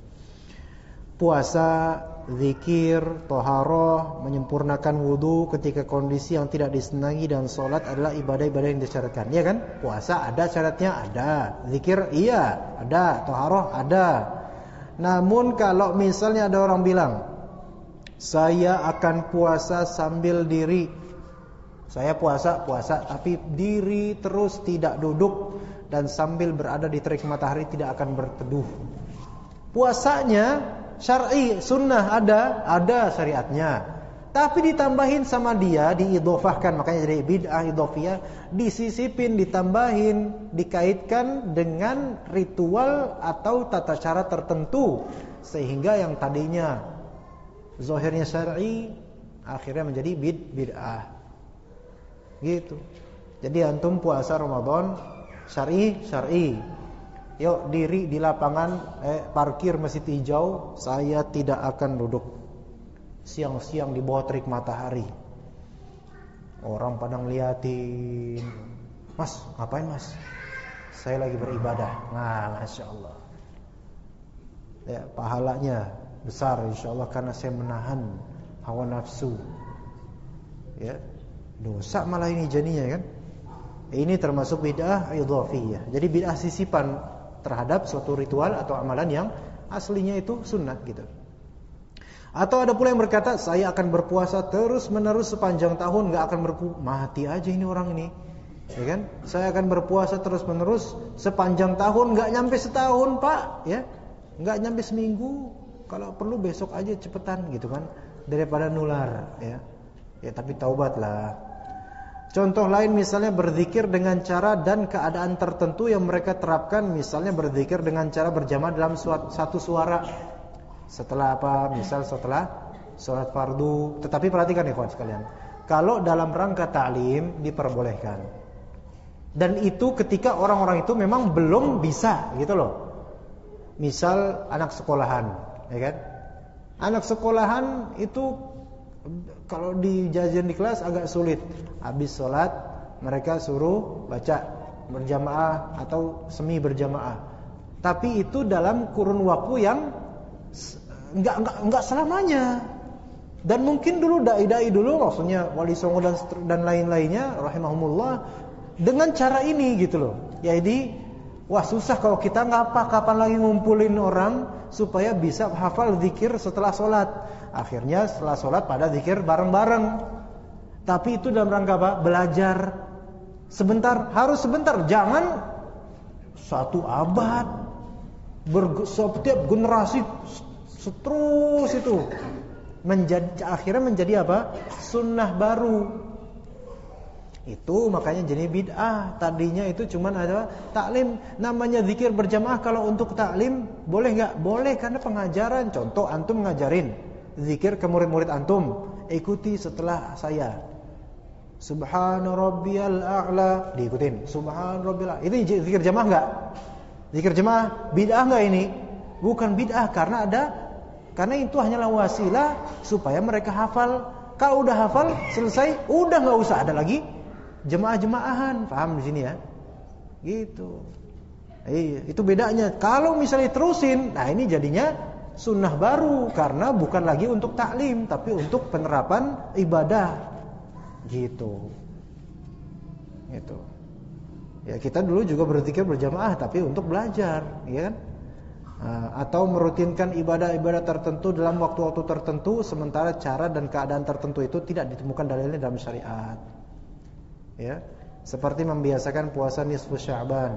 Speaker 1: Puasa, zikir, taharah, menyempurnakan wudu ketika kondisi yang tidak disenangi, dan sholat adalah ibadah-ibadah yang disyaratkan. Iya kan? Puasa ada syaratnya, ada. Zikir iya, ada. Taharah ada. Namun kalau misalnya ada orang bilang, saya akan puasa sambil diri, saya puasa, tapi diri terus, tidak duduk, dan sambil berada di terik matahari, tidak akan berteduh. Puasanya syar'i, sunnah ada syariatnya. Tapi ditambahin sama dia, diidhofahkan, makanya jadi bid'ah idhofiyah, disisipin, ditambahin, dikaitkan dengan ritual atau tata cara tertentu, sehingga yang tadinya zahirnya syar'i akhirnya menjadi bid'ah. Gitu. Jadi antum puasa Ramadan syar'i. Yuk diri di lapangan, parkir masjid hijau, saya tidak akan duduk siang-siang di bawah terik matahari. Orang pada ngeliatin, "Mas, ngapain mas?" "Saya lagi beribadah." Nah, Masya Allah, ya, pahalanya besar insyaAllah, karena saya menahan hawa nafsu. Ya, dosa malah ini jadinya kan. Ini termasuk bid'ah idhafiyah. Jadi bid'ah sisipan terhadap suatu ritual atau amalan yang aslinya itu sunnah gitu. Atau ada pula yang berkata, saya akan berpuasa terus menerus sepanjang tahun, gak akan berpuasa. Mati aja ini orang ini, ya kan? Saya akan berpuasa terus menerus sepanjang tahun, gak nyampe setahun pak, ya, gak nyampe seminggu. Kalau perlu besok aja cepetan gitu kan, daripada nular, ya. Ya tapi taubatlah. Contoh lain misalnya berzikir dengan cara dan keadaan tertentu yang mereka terapkan. Misalnya berzikir dengan cara berjamaah dalam satu suara. Setelah apa? Misal setelah sholat fardu. Tetapi perhatikan ya kawan sekalian, kalau dalam rangka ta'lim diperbolehkan. Dan itu ketika orang-orang itu memang belum bisa gitu loh. Misal anak sekolahan, ya kan? Anak sekolahan itu kalau dijajan di kelas agak sulit. Habis sholat mereka suruh baca berjamaah atau semi berjamaah. Tapi itu dalam kurun waktu yang enggak selamanya. Dan mungkin dulu dai-dai dulu, maksudnya Wali Songo dan lain-lainnya rahimahumullah, dengan cara ini gitu loh. Jadi wah susah kalau kita ngapa kapan lagi ngumpulin orang supaya bisa hafal zikir setelah sholat. Akhirnya setelah sholat pada zikir bareng-bareng. Tapi itu dalam rangka apa? Belajar. Sebentar, harus sebentar. Jangan satu abad, setiap generasi terus itu akhirnya menjadi apa? Sunnah baru. Itu makanya jadi bid'ah. Tadinya itu cuman ada taklim. Namanya zikir berjamaah kalau untuk taklim boleh enggak? Boleh, karena pengajaran. Contoh antum ngajarin zikir ke murid-murid antum, ikuti setelah saya. Subhana rabbiyal a'la, diikutin. Subhana rabbiyal a'la. Itu zikir jamaah enggak? Zikir jamaah bid'ah enggak ini? Bukan bid'ah, karena itu hanyalah wasilah supaya mereka hafal. Kalau udah hafal selesai, udah enggak usah ada lagi jemaah-jemaahan. Paham di sini ya? Gitu. Itu bedanya. Kalau misalnya terusin, nah ini jadinya sunnah baru, karena bukan lagi untuk taklim tapi untuk penerapan ibadah. Gitu. Gitu. Ya kita dulu juga berzikir berjamaah tapi untuk belajar, ya kan? Atau merutinkan ibadah-ibadah tertentu dalam waktu-waktu tertentu, sementara cara dan keadaan tertentu itu tidak ditemukan dalilnya dalam syariat. Ya, seperti membiasakan puasa nisfu Sya'ban.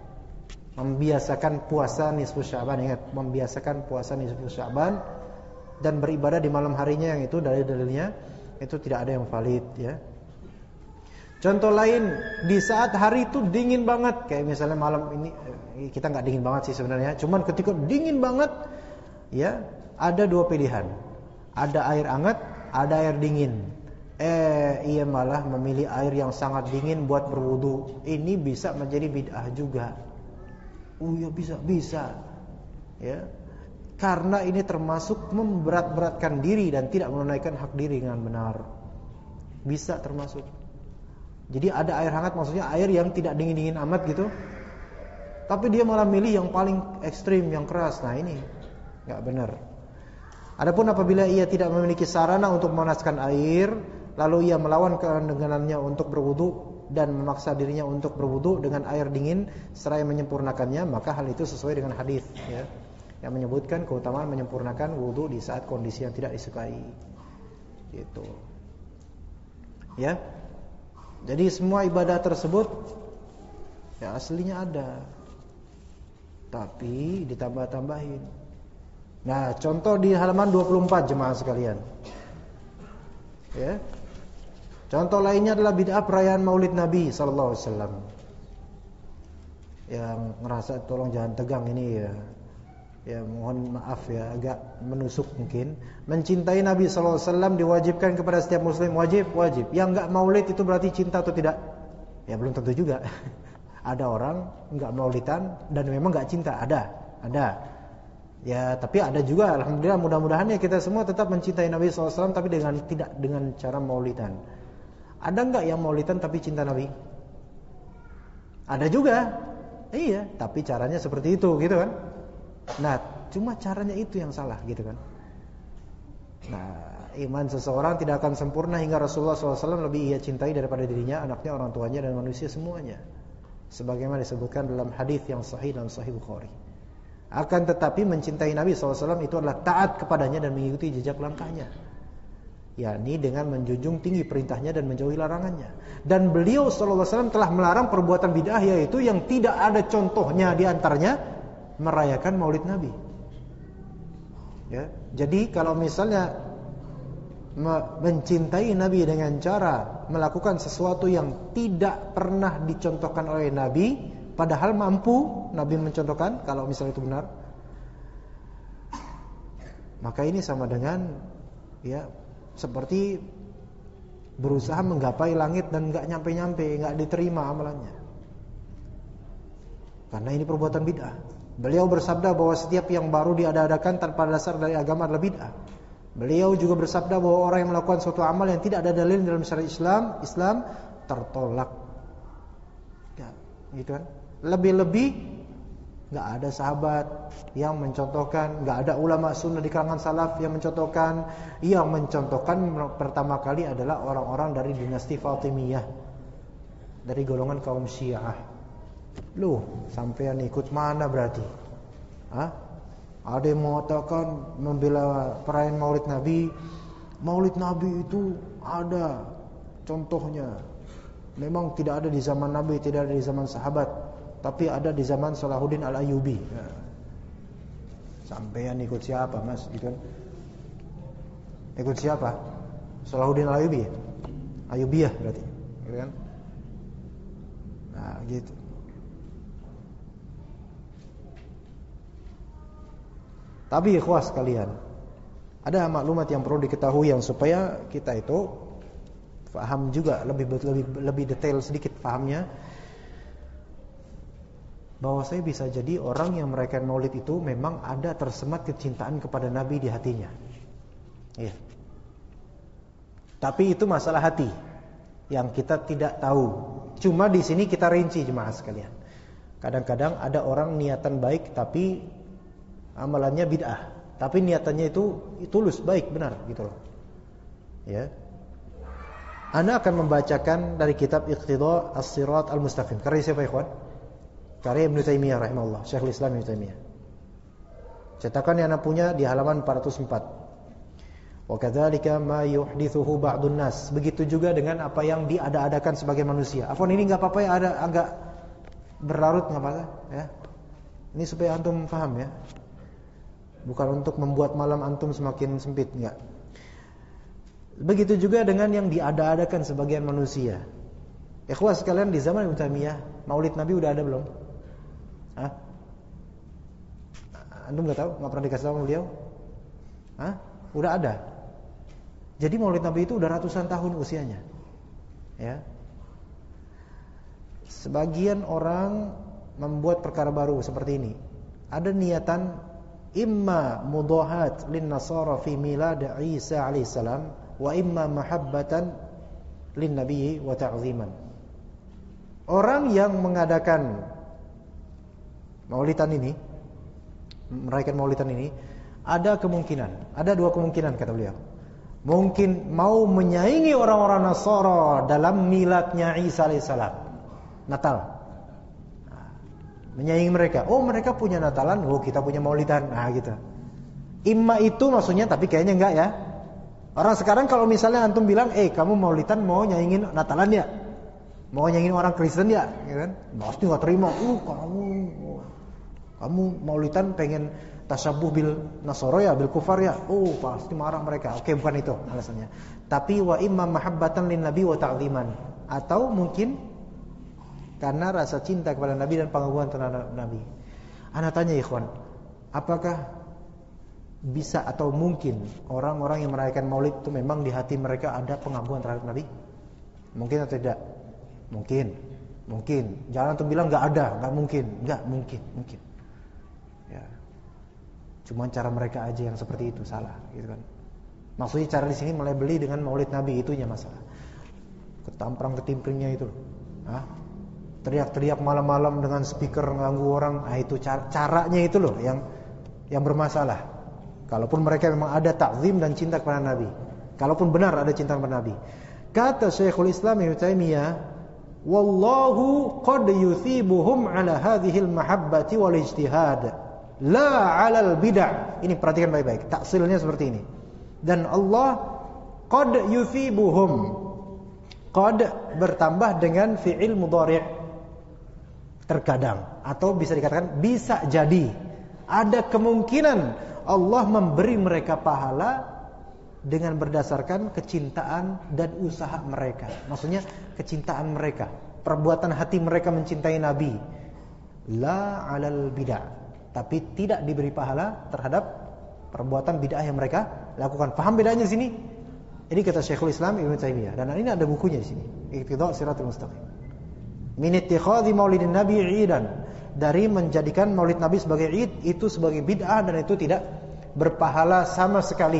Speaker 1: Membiasakan puasa nisfu Sya'ban, ingat, membiasakan puasa nisfu Sya'ban dan beribadah di malam harinya, yang itu dalil-dalilnya itu tidak ada yang valid, ya. Contoh lain, di saat hari itu dingin banget, kayak misalnya malam ini, kita nggak dingin banget sih sebenarnya, cuman ketika dingin banget, ya, ada dua pilihan, ada air hangat, ada air dingin. Ia malah memilih air yang sangat dingin buat berwudu. Ini bisa menjadi bid'ah juga. Oh ya bisa. Ya. Karena ini termasuk memberat-beratkan diri dan tidak menunaikan hak diri dengan benar. Bisa termasuk. Jadi ada air hangat, maksudnya air yang tidak dingin-dingin amat gitu. Tapi dia malah milih yang paling ekstrim, yang keras. Nah ini enggak benar. Adapun apabila ia tidak memiliki sarana untuk memanaskan air, lalu ia melawan keengganannya untuk berwudu dan memaksa dirinya untuk berwudu dengan air dingin seraya menyempurnakannya, maka hal itu sesuai dengan hadis ya, yang menyebutkan keutamaan menyempurnakan wudu di saat kondisi yang tidak disukai. Gitu. Ya. Jadi semua ibadah tersebut ya aslinya ada, tapi ditambah-tambahin. Nah, contoh di halaman 24 jemaah sekalian. Ya. Contoh lainnya adalah bid'ah perayaan Maulid Nabi sallallahu alaihi wasallam. Yang ngerasa tolong jangan tegang ini ya. Ya mohon maaf ya, agak menusuk mungkin. Mencintai Nabi sallallahu alaihi wasallam diwajibkan kepada setiap muslim, wajib. Yang enggak maulid itu berarti cinta atau tidak? Ya belum tentu juga. Ada orang enggak maulidan dan memang enggak cinta, ada. Ya, tapi ada juga alhamdulillah, mudah-mudahan ya kita semua tetap mencintai Nabi sallallahu alaihi wasallam, tapi tidak dengan cara maulidan. Ada enggak yang maulidan tapi cinta Nabi? Ada juga. Iya, tapi caranya seperti itu gitu kan. Nah, cuma caranya itu yang salah gitu kan. Nah, iman seseorang tidak akan sempurna hingga Rasulullah SAW lebih ia cintai daripada dirinya, anaknya, orang tuanya, dan manusia semuanya. Sebagaimana disebutkan dalam hadis yang sahih dalam Sahih Bukhari. Akan tetapi mencintai Nabi SAW itu adalah taat kepadanya dan mengikuti jejak langkahnya, yakni dengan menjunjung tinggi perintahnya dan menjauhi larangannya. Dan beliau SAW telah melarang perbuatan bid'ah, yaitu yang tidak ada contohnya di antaranya merayakan Maulid Nabi. Ya, jadi kalau misalnya mencintai Nabi dengan cara melakukan sesuatu yang tidak pernah dicontohkan oleh Nabi, padahal mampu Nabi mencontohkan, kalau misalnya itu benar, maka ini sama dengan ya seperti berusaha menggapai langit dan enggak nyampe-nyampe, enggak diterima amalannya. Karena ini perbuatan bid'ah. Beliau bersabda bahwa setiap yang baru diada-adakan tanpa dasar dari agama adalah bid'ah. Beliau juga bersabda bahwa orang yang melakukan suatu amal yang tidak ada dalil dalam syariat Islam tertolak. Ya, gitu kan? Lebih-lebih enggak ada sahabat yang mencontohkan, enggak ada ulama sunnah di kalangan salaf yang mencontohkan. Yang mencontohkan pertama kali adalah orang-orang dari dinasti Fatimiyah, dari golongan kaum Syiah. Loh, sampean ikut mana berarti? Hah? Ada yang mengatakan membela perayaan Maulid Nabi. Maulid Nabi itu ada contohnya. Memang tidak ada di zaman Nabi, tidak ada di zaman sahabat, tapi ada di zaman Salahuddin Al-Ayyubi. Ya. Sampean ikut siapa, Mas? Gitu kan? Ikut siapa? Salahuddin Al-Ayyubi. Ayyubiyah berarti, gitu kan? Nah, gitu. Tapi ikhwas sekalian, ada maklumat yang perlu diketahui yang supaya kita itu paham juga lebih detail sedikit pahamnya, bahwa saya bisa jadi orang yang merayakan Maulid itu memang ada tersemat kecintaan kepada Nabi di hatinya. Iya. Tapi itu masalah hati yang kita tidak tahu. Cuma di sini kita rinci jemaah sekalian. Kadang-kadang ada orang niatan baik tapi amalannya bid'ah, tapi niatannya itu tulus, baik, benar gitu loh. Ya. Ana akan membacakan dari kitab Iqtida As-Sirat Al-Mustaqim. Karya siapa ikhwan? Karya Ibnu Taimiyah rahimahullah, Syekhul Islam Ibnu Taimiyah. Cetakan yang ana punya di halaman 404. Wa kadzalika ma yuhdithuhu ba'dun nas. Begitu juga dengan apa yang diada-adakan sebagai manusia. Afwan, ini enggak apa-apa ya, ada agak berlarut enggak apa-apa ya. Ini supaya antum paham ya. Bukan untuk membuat malam antum semakin sempit, enggak. Begitu juga dengan yang diada-adakan sebagian manusia. Ikhwas sekalian, di zaman Ibnu Taimiyah Maulid Nabi udah ada belum? Hah? Antum enggak tahu? Enggak pernah dikasih tahu beliau? Hah? Udah ada. Jadi Maulid Nabi itu udah ratusan tahun usianya. Ya. Sebagian orang membuat perkara baru seperti ini. Ada niatan imma mudahat lin nasara fi milad Isa alaihi salam wa imma mahabbatan lin nabi wa ta'ziman. Orang yang mengadakan maulidan ini, merayakan maulidan ini, ada dua kemungkinan kata beliau. Mungkin mau menyaingi orang-orang Nasara dalam miladnya Isa alaihissalam, Natal. Menyaingi mereka. Oh, mereka punya Natalan, oh kita punya maulidan. Nah, gitu. Imma itu maksudnya, tapi kayaknya enggak ya. Orang sekarang kalau misalnya antum bilang, kamu maulidan mau nyaingin Natalan ya? Mau nyaingin orang Kristen ya? Gitu kan? Pasti enggak terima. Kamu maulidan pengen tasyabuh bil Nasara ya, bil kufar ya. Oh, pasti marah mereka. Oke, bukan itu alasannya. Tapi wa imma mahabbatan lin nabi wa ta'ziman. Atau mungkin karena rasa cinta kepada Nabi dan pengagungan terhadap Nabi. Ana tanya ikhwan, apakah bisa atau mungkin orang-orang yang merayakan Maulid itu memang di hati mereka ada pengagungan terhadap Nabi? Mungkin atau tidak? Mungkin. Jangan tuh bilang enggak ada, enggak mungkin. Ya. Cuma cara mereka aja yang seperti itu salah, gitu kan. Maksudnya cara di sini melebeli dengan Maulid Nabi itunya masalah. Ketamprang ketimpringnya itu. Teriak-teriak malam-malam dengan speaker ganggu orang, itu caranya itu loh yang bermasalah. Kalaupun mereka memang ada takzim dan cinta kepada Nabi, kalaupun benar ada cinta kepada Nabi. Kata Syekhul Islam Ibnu Taimiyah, wallahu qad yuthibuhum ala hadhil mahabbati wal ijtihad la 'alal bid'ah. Ini perhatikan baik-baik, taksilnya seperti ini. Dan Allah qad yuthibuhum, qad bertambah dengan fi'il mudhari', terkadang, atau bisa dikatakan bisa jadi ada kemungkinan Allah memberi mereka pahala dengan berdasarkan kecintaan dan usaha mereka. Maksudnya kecintaan mereka, perbuatan hati mereka mencintai Nabi. La 'alal bid'ah, tapi tidak diberi pahala terhadap perbuatan bid'ah yang mereka lakukan. Paham bedanya sini? Ini kata Syekhul Islam Ibnu Taimiyah, dan ini ada bukunya di sini, Iqtida' Shiratal Mustaqim. Min ittikhadhi maulidin nabi 'idan, dari menjadikan maulid Nabi sebagai id itu sebagai bid'ah dan itu tidak berpahala sama sekali.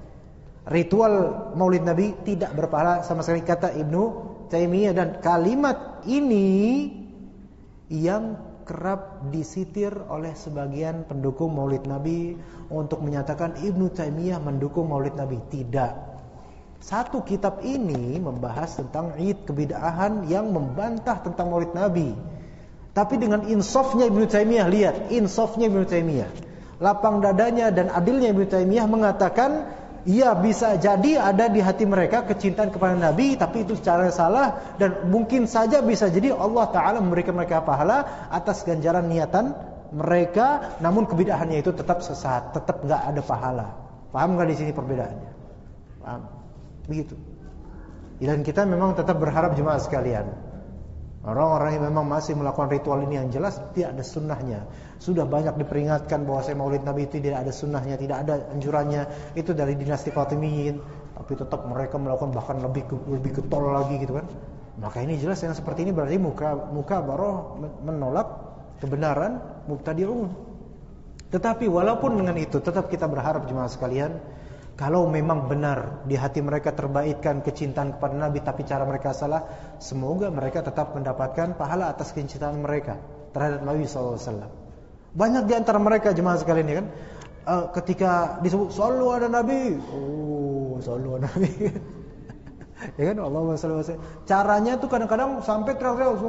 Speaker 1: Ritual maulid Nabi tidak berpahala sama sekali kata Ibnu Taimiyah, dan kalimat ini yang kerap disitir oleh sebagian pendukung maulid Nabi untuk menyatakan Ibnu Taimiyah mendukung maulid Nabi. Tidak. Satu kitab ini membahas tentang id kebid'ahan yang membantah tentang maulid Nabi. Tapi dengan insafnya Ibnu Taimiyah, lihat insafnya Ibnu Taimiyah, lapang dadanya dan adilnya Ibnu Taimiyah mengatakan, ya bisa jadi ada di hati mereka kecintaan kepada Nabi, tapi itu secara salah, dan mungkin saja bisa jadi Allah Ta'ala memberikan mereka pahala atas ganjaran niatan mereka, namun kebid'ahannya itu tetap sesat, tetap enggak ada pahala. Paham enggak di sini perbedaannya? Paham? Begitu. Dan kita memang tetap berharap jemaah sekalian, orang-orang yang memang masih melakukan ritual ini yang jelas tidak ada sunnahnya. Sudah banyak diperingatkan bahwa maulid Nabi itu tidak ada sunnahnya, tidak ada anjurannya. Itu dari dinasti Fatimiyin, tapi tetap mereka melakukan bahkan lebih getol lagi gitu kan. Maka ini jelas yang seperti ini berarti mukabarah menolak kebenaran mubtadi'un. Tetapi walaupun dengan itu tetap kita berharap jemaah sekalian, kalau memang benar di hati mereka terbaikkan kecintaan kepada Nabi tapi cara mereka salah, semoga mereka tetap mendapatkan pahala atas kecintaan mereka terhadap Nabi SAW. Banyak di antara mereka jemaah sekalian ya kan, ketika disebut sallu ala Nabi, sallu ala Nabi ya kan, Allahumma shalli wa sallim. Caranya tuh kadang-kadang sampai teriak-teriak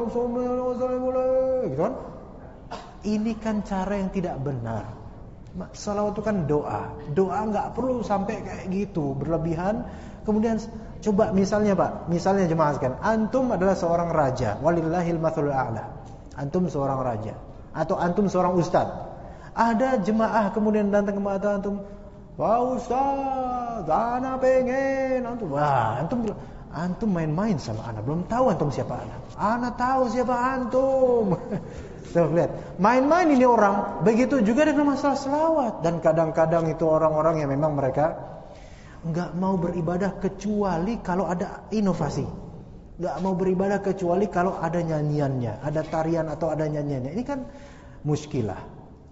Speaker 1: gitu kan. Ini kan cara yang tidak benar. Salawat itu kan doa nggak perlu sampai kayak gitu berlebihan. Kemudian coba misalnya jemaah sekalian, antum adalah seorang raja, walillahil mathalul a'la. Antum seorang raja atau antum seorang ustaz. Ada jemaah kemudian datang ke mata antum, "Wah ustaz, ana pengen." Antum main-main sama ana, belum tahu antum siapa ana. Ana tahu siapa antum. Tuh lihat, main-main ini orang. Begitu juga dengan masalah selawat. Dan kadang-kadang itu orang-orang yang memang mereka enggak mau beribadah kecuali kalau ada inovasi. Enggak mau beribadah kecuali kalau ada nyanyiannya, ada tarian atau ada nyanyiannya. Ini kan muskilah.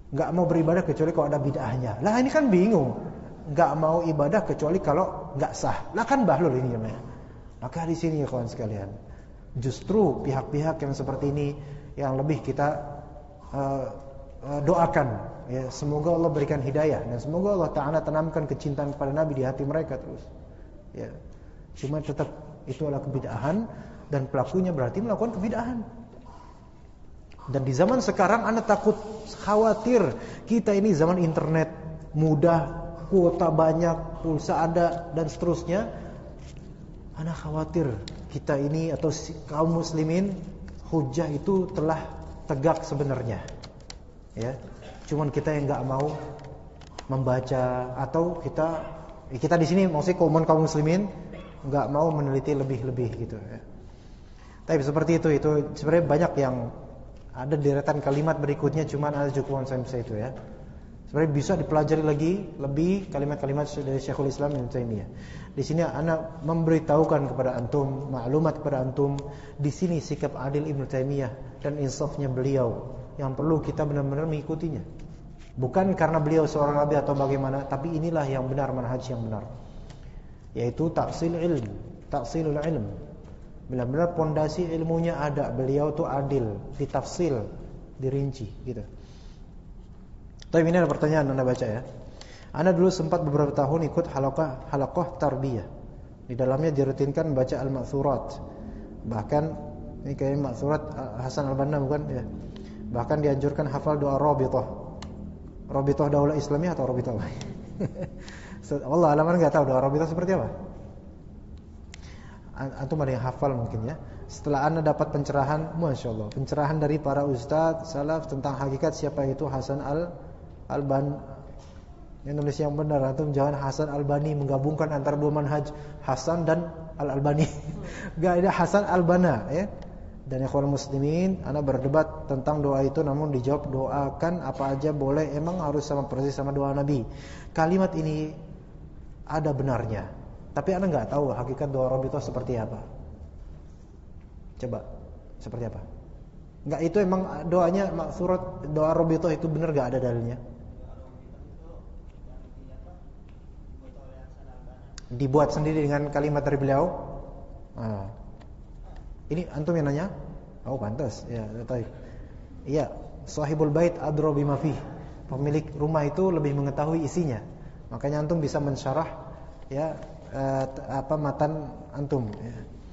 Speaker 1: Nggak mau beribadah kecuali kalau ada bid'ahnya. Lah ini kan bingung. Nggak mau ibadah kecuali kalau nggak sah. Lah kan bahlul ini namanya. Maka di sini ya kawan sekalian, justru pihak-pihak yang seperti ini yang lebih kita doakan, ya, semoga Allah berikan hidayah dan semoga Allah Ta'ala tanamkan kecintaan kepada Nabi di hati mereka terus. Ya. Cuma tetap itu adalah kebid'ahan dan pelakunya berarti melakukan kebid'ahan. Dan di zaman sekarang Anda takut, khawatir, kita ini zaman internet, mudah, kuota banyak, pulsa ada dan seterusnya. Anda khawatir kita ini atau kaum muslimin hujah itu telah tegak sebenarnya. Ya, cuman kita yang nggak mau membaca atau kita di sini maksudnya kaum muslimin nggak mau meneliti lebih gitu. Ya. Tapi seperti itu sebenarnya banyak yang ada deretan kalimat berikutnya, cuman ada cukup saya itu ya. Sebenarnya bisa dipelajari lagi lebih kalimat-kalimat dari Syekhul Islam Ibnu Taimiyah. Di sini ana memberitahukan kepada antum, maklumat kepada antum, di sini sikap adil Ibnu Taimiyah dan insafnya beliau yang perlu kita benar-benar mengikutinya. Bukan karena beliau seorang nabi atau bagaimana, tapi inilah yang benar, manhaj yang benar. Yaitu tahsilul ilm. Benar-benar pondasi ilmunya ada, beliau tuh adil, ditafsil, dirinci gitu. Tapi ini ada pertanyaan Anda baca ya. Anda dulu sempat beberapa tahun ikut halaqah tarbiyah. Di dalamnya dirutinkan baca al-ma'thurat. Bahkan ini kayaknya ma'thurat Hasan al-Banna bukan ya. Bahkan dianjurkan hafal doa Rabithah. Rabithah Daulah Islamiyah atau Rabithah apa? Allah alam enggak tahu doa Rabithah seperti apa. Antum ada yang hafal mungkin ya. Setelah Anda dapat pencerahan, Masya Allah, pencerahan dari para ustadz salaf tentang hakikat siapa itu Hasan al-Albani. Indonesia yang benar, antum jangan Hasan Albani menggabungkan antara dua manhaj Hasan dan Al-Albani. Enggak ada Hasan Al-Banna ya. Dan ikhwan muslimin, Anda berdebat tentang doa itu, namun dijawab doakan apa aja boleh, emang harus sama persis sama doa Nabi. Kalimat ini ada benarnya, tapi Anda nggak tahu hakikat doa Rabithah seperti apa. Coba, seperti apa? Nggak, itu emang doanya surat doa Rabithah itu benar nggak ada dalilnya? Dibuat sendiri dengan kalimat dari beliau. Ini antum yang nanya? Oh pantas. Ya, tahu. Iya, sahibul bait adra bima fih. Pemilik rumah itu lebih mengetahui isinya. Makanya antum bisa mensyarah ya matan antum ya.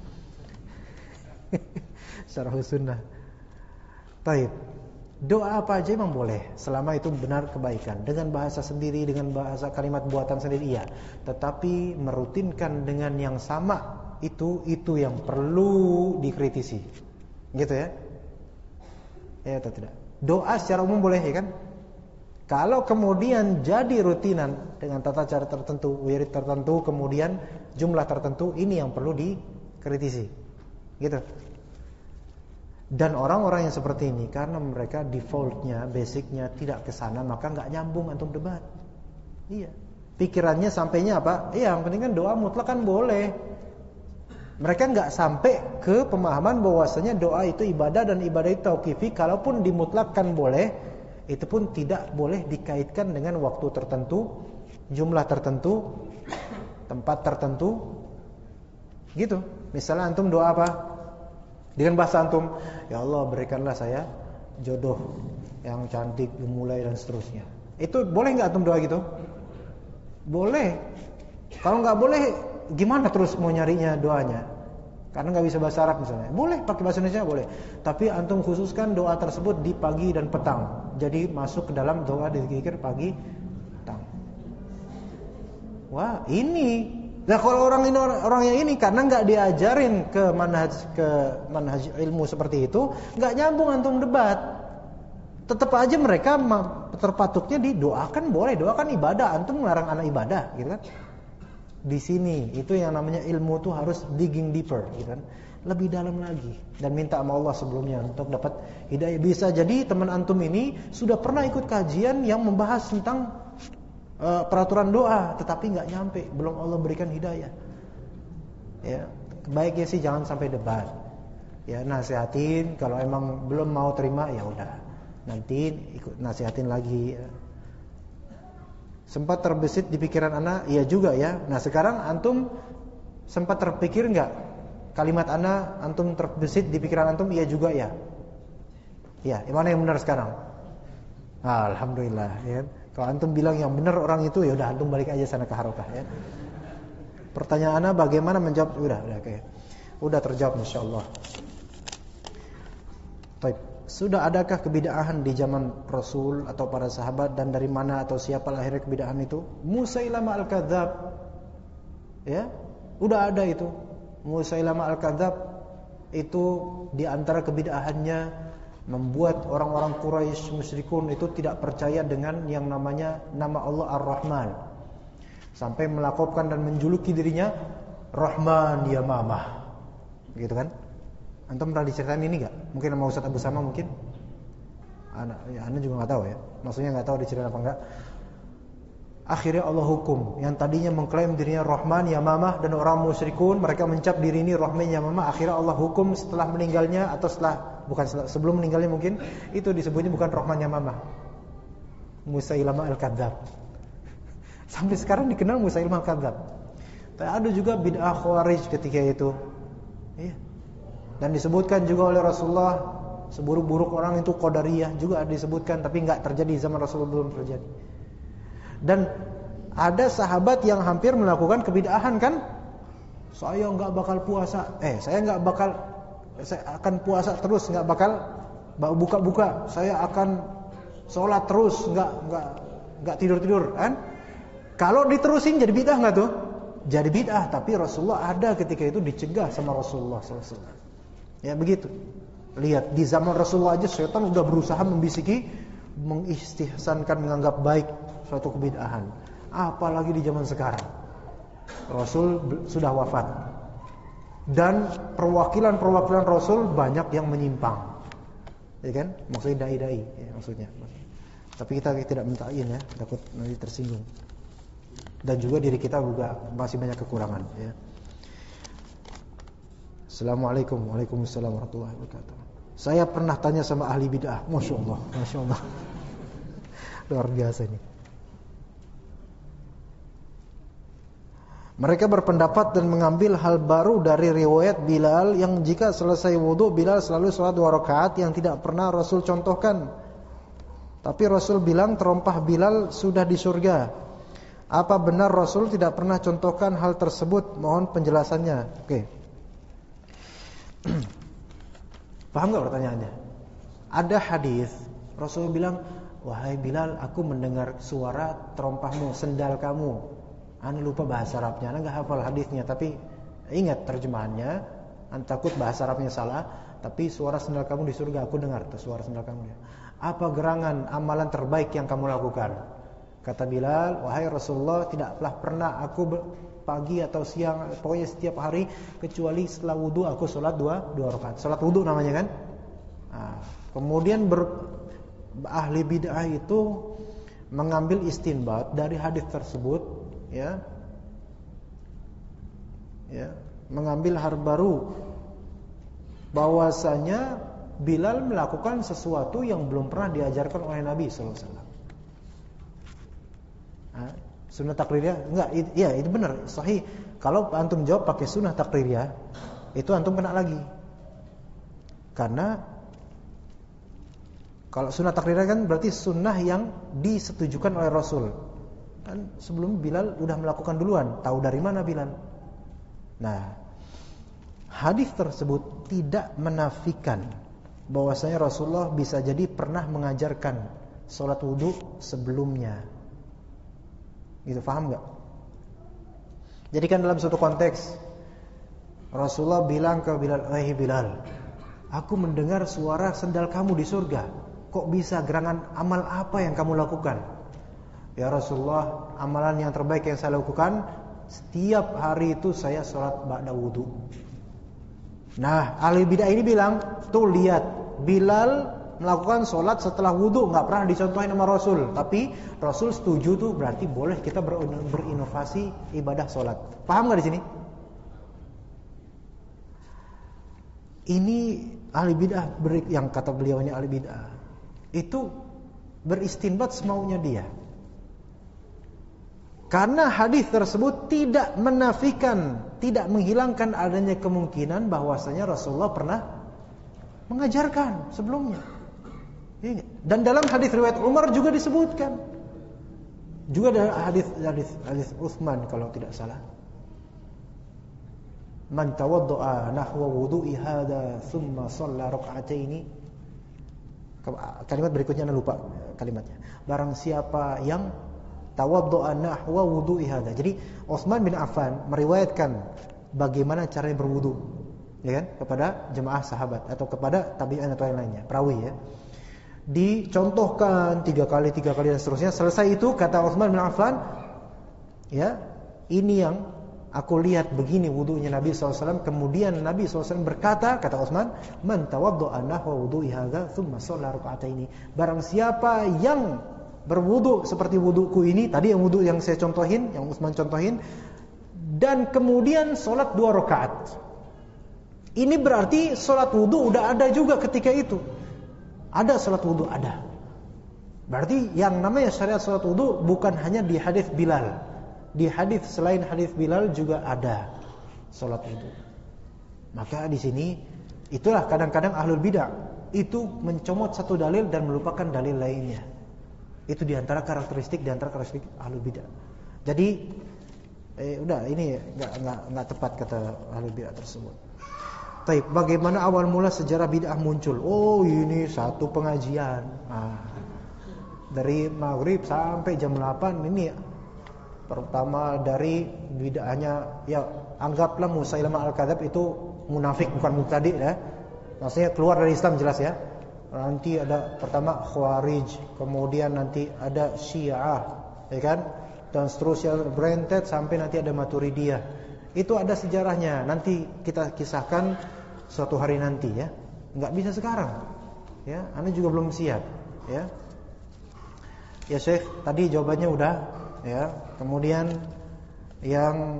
Speaker 1: Syarah sunnah. Baik. Doa apa aja memang boleh selama itu benar kebaikan. Dengan bahasa sendiri, dengan bahasa kalimat buatan sendiri iya. Tetapi merutinkan dengan yang sama itu yang perlu dikritisi. Gitu ya. Ya atau tidak? Doa secara umum boleh ya kan? Kalau kemudian jadi rutinan dengan tata cara tertentu, wirid tertentu, kemudian jumlah tertentu, ini yang perlu dikritisi. Gitu. Dan orang-orang yang seperti ini karena mereka defaultnya, basicnya tidak kesana, maka nggak nyambung antum debat. Iya. Pikirannya sampainya apa? Iya, yang penting kan doa mutlak kan boleh. Mereka nggak sampai ke pemahaman bahwasanya doa itu ibadah dan ibadah itu tauqifi. Kalaupun dimutlakkan boleh, itu pun tidak boleh dikaitkan dengan waktu tertentu, jumlah tertentu, tempat tertentu. Gitu. Misalnya antum doa apa? Dengan bahasa antum, ya Allah berikanlah saya jodoh yang cantik, gemulai dan seterusnya. Itu boleh nggak antum doa gitu? Boleh. Kalau nggak boleh, gimana terus mau nyarinya doanya? Karena nggak bisa bahasa Arab misalnya. Boleh pakai bahasa Indonesia boleh. Tapi antum khususkan doa tersebut di pagi dan petang. Jadi masuk ke dalam doa dizikir pagi, petang. Wah ini. Nah kalau orang yang ini karena nggak diajarin ke manhaj ilmu seperti itu, nggak nyambung antum debat. Tetap aja mereka terpatuknya didoakan boleh, doakan ibadah. Antum melarang anak ibadah, gitu kan? Di sini itu yang namanya ilmu tuh harus digging deeper, gitu kan? Lebih dalam lagi dan minta sama Allah sebelumnya untuk dapat hidayah. Bisa jadi teman antum ini sudah pernah ikut kajian yang membahas tentang peraturan doa, tetapi nggak nyampe, belum Allah berikan hidayah. Ya, baiknya sih jangan sampai debat. Ya, nasihatin, kalau emang belum mau terima ya udah. nanti ikut nasihatin lagi. Sempat terbesit di pikiran ana, iya juga ya. Nah sekarang antum sempat terpikir nggak kalimat ana, antum terbesit di pikiran antum, iya juga ya. Ya, mana yang benar sekarang? Alhamdulillah ya. Kalau antum bilang yang benar orang itu, ya udah antum balik aja sana ke Harokah ya. Pertanyaan ana bagaimana menjawab, udah kayak udah terjawab insyaallah. Baik, sudah adakah kebid'ahan di zaman Rasul atau para sahabat, dan dari mana atau siapa lahirnya kebid'ahan itu? Musailamah al-Kadzab. Ya, udah ada itu. Musailamah al-Kadzab itu di antara kebid'ahannya membuat orang-orang Quraisy musyrikun itu tidak percaya dengan yang namanya nama Allah Ar-Rahman. Sampai melakopkan dan menjuluki dirinya Rahman ya Mamah. Gitu kan? Antum pernah diceritain ini enggak? Mungkin sama Ustaz Abu Sama mungkin? Anda juga enggak tahu ya. Maksudnya enggak tahu diceritain apa enggak. Akhirnya Allah hukum yang tadinya mengklaim dirinya Rahman ya Mamah, dan orang musyrikun mereka mencap diri ini Rahman ya Mamah. Akhirnya Allah hukum setelah meninggalnya, atau sebelum meninggalnya mungkin, itu disebutnya bukan Rahman ya Mamah, Musailamah al-Kadzab. Sampai sekarang dikenal Musailamah al-Kadzab. Tapi ada juga bid'ah Khawarij ketika itu. Iya. Dan disebutkan juga oleh Rasulullah, seburuk-buruk orang itu Qadariyah juga disebutkan, tapi enggak terjadi zaman Rasulullah, belum terjadi. Dan ada sahabat yang hampir melakukan kebid'ahan kan? Saya enggak bakal puasa. Saya akan puasa terus, enggak bakal buka-buka. Saya akan sholat terus, enggak tidur-tidur, kan? Kalau diterusin jadi bid'ah enggak tuh? Jadi bid'ah, tapi Rasulullah ada ketika itu dicegah sama Rasulullah SAW. Ya begitu. Lihat di zaman Rasulullah aja setan udah berusaha membisiki, mengistihsankan, menganggap baik suatu kebid'ahan. Apalagi di zaman sekarang. Rasul sudah wafat. Dan perwakilan Rasul banyak yang menyimpang. Ya kan? Maksudnya dai-dai ya, maksudnya. Tapi kita tidak mentain ya, takut nanti tersinggung. Dan juga diri kita juga masih banyak kekurangan ya. Assalamualaikum. Waalaikumsalam warahmatullahi wabarakatuh. Saya pernah tanya sama ahli bid'ah. Masya Allah. Luar biasa ini. Mereka berpendapat dan mengambil hal baru dari riwayat Bilal, yang jika selesai wudu Bilal selalu sholat 2 rakaat yang tidak pernah Rasul contohkan. Tapi Rasul bilang terompah Bilal sudah di surga. Apa benar Rasul tidak pernah contohkan hal tersebut? Mohon penjelasannya. Oke. Paham gak pertanyaannya? Ada hadis Rasul bilang, wahai Bilal, aku mendengar suara terompahmu, sendal kamu. Ana lupa bahasa Arabnya, ana gak hafal hadisnya, tapi ingat terjemahannya. Ana takut bahasa Arabnya salah, tapi suara sendal kamu di surga, aku dengar tuh suara sendal kamu. Apa gerangan amalan terbaik yang kamu lakukan? Kata Bilal, wahai Rasulullah, tidaklah pernah aku pagi atau siang, pokoknya setiap hari, kecuali setelah wudu aku sholat 2 rakaat. Sholat wudu namanya kan? Kemudian ahli bid'ah itu mengambil istinbat dari hadis tersebut, ya, mengambil hal baru, bahwasanya Bilal melakukan sesuatu yang belum pernah diajarkan oleh Nabi SAW. Sunnah takririyah? Enggak, iya itu benar, sahih. Kalau antum jawab pakai sunnah takririyah, itu antum kena lagi. Karena kalau sunnah takririyah kan berarti sunnah yang disetujukan oleh Rasul. Kan sebelum Bilal udah melakukan duluan, tahu dari mana Bilal? Nah, hadis tersebut tidak menafikan bahwasanya Rasulullah bisa jadi pernah mengajarkan sholat wudu sebelumnya. Gitu, paham gak? Jadi kan dalam suatu konteks Rasulullah bilang ke Bilal, wahai Bilal, aku mendengar suara sendal kamu di surga. Kok bisa, gerangan amal apa yang kamu lakukan? Ya Rasulullah, amalan yang terbaik yang saya lakukan, setiap hari itu saya sholat ba'da wudu. Nah, ahli bid'ah ini bilang, tuh lihat, Bilal melakukan sholat setelah wudu, nggak pernah dicontohin sama Rasul. Tapi Rasul setuju tuh, berarti boleh kita berinovasi ibadah sholat. Paham nggak di sini? Ini ahli bid'ah, yang kata beliau ini ahli bid'ah. itu beristinbat semaunya dia. Karena hadis tersebut tidak menafikan, tidak menghilangkan adanya kemungkinan bahwasanya Rasulullah pernah mengajarkan sebelumnya. Dan dalam hadis riwayat Umar juga disebutkan. Juga ada hadis Utsman kalau tidak salah. Man tawaddaa nahwa wudu'i hadza thumma shalla rak'ataini. Kalimat berikutnya Anda lupa kalimatnya. Barang siapa yang tawaddaa nahwa wudu'i hadza. Jadi Utsman bin Affan meriwayatkan bagaimana caranya berwudu, ya kan, kepada jemaah sahabat atau kepada tabi'in atau yang lainnya, perawi ya. Dicontohkan 3 kali dan seterusnya. Selesai itu kata Utsman bin Affan, ya, ini yang aku lihat begini wudunya Nabi SAW. Kemudian Nabi SAW berkata, kata Utsman, man tawaddaa nahwa wudu'i hadza tsumma shalla rak'ataini. Barang siapa yang berwudu seperti wuduku ini, tadi yang wudu yang saya contohin, yang Utsman contohin, dan kemudian salat 2 rakaat. Ini berarti salat wudu udah ada juga ketika itu. Ada salat wudu, ada. Berarti yang namanya syariat salat wudu bukan hanya di hadis Bilal. Di hadis selain hadis Bilal juga ada salat wudu. Maka di sini itulah kadang-kadang ahlul bidah itu mencomot satu dalil dan melupakan dalil lainnya. Itu di antara karakteristik ahlul bidah. Jadi udah ini enggak tepat kata ahlul bidah tersebut. Baik, bagaimana awal mula sejarah bid'ah muncul? Oh, ini satu pengajian. Dari maghrib sampai jam 8 ini pertama dari bid'ahnya, ya anggaplah Musailamah al-Kadzab itu munafik bukan mubtadi ya. Maksudnya keluar dari Islam jelas ya. Nanti ada pertama Khawarij, kemudian nanti ada Syiah, ya kan? Dan seterusnya berentet sampai nanti ada Maturidiyah. Itu ada sejarahnya. Nanti kita kisahkan suatu hari nanti ya. Enggak bisa sekarang. Ya, Anda juga belum siap, ya. Ya Syekh, tadi jawabannya udah, ya. Kemudian yang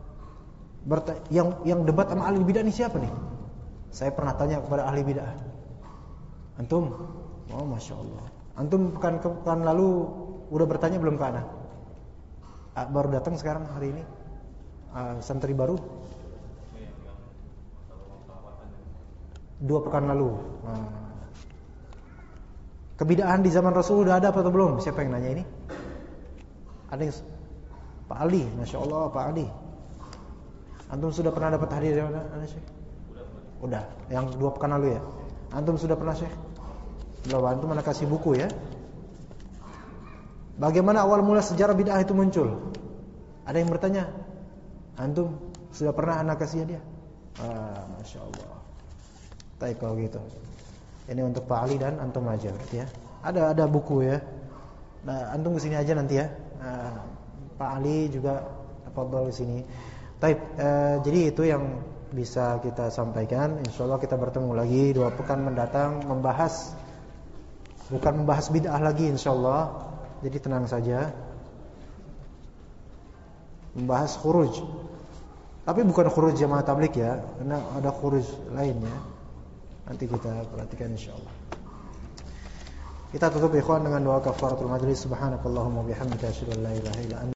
Speaker 1: debat sama ahli bidah ini siapa nih? Saya pernah tanya kepada ahli bidah. Antum? Oh, Masya Allah. Antum pekan lalu udah bertanya belum ke Ana? Baru datang sekarang hari ini? Santri baru 2 pekan lalu. Kebid'ahan di zaman Rasul udah ada atau belum? Siapa yang nanya ini? Ada yang Pak Ali, Masya Allah Pak Ali. Antum sudah pernah dapat hadiah dari mana, Syekh? Udah. Yang 2 pekan lalu ya. Antum sudah pernah, Syekh? Belum. Antum mana kasih buku ya. Bagaimana awal mula sejarah bid'ah itu muncul? Ada yang bertanya? Antum sudah pernah anak kasih hadiah? Masya Allah. Baik kalau gitu. Ini untuk Pak Ali dan antum aja berarti ya. Ada buku ya. Nah, antum kesini aja nanti ya. Pak Ali juga tafadhol di sini. Baik, jadi itu yang bisa kita sampaikan. Insyaallah kita bertemu lagi 2 pekan mendatang bukan membahas bid'ah lagi insyaallah. Jadi tenang saja. Membahas khuruj. Tapi bukan khuruj jamaah tabligh ya, karena ada khuruj lainnya. Nanti kita perhatikan insyaallah. Kita tutup ikhwan dengan doa kafaratul majlis. Subhanakallahumma bihamdika asyhadu an la ilaha illa anta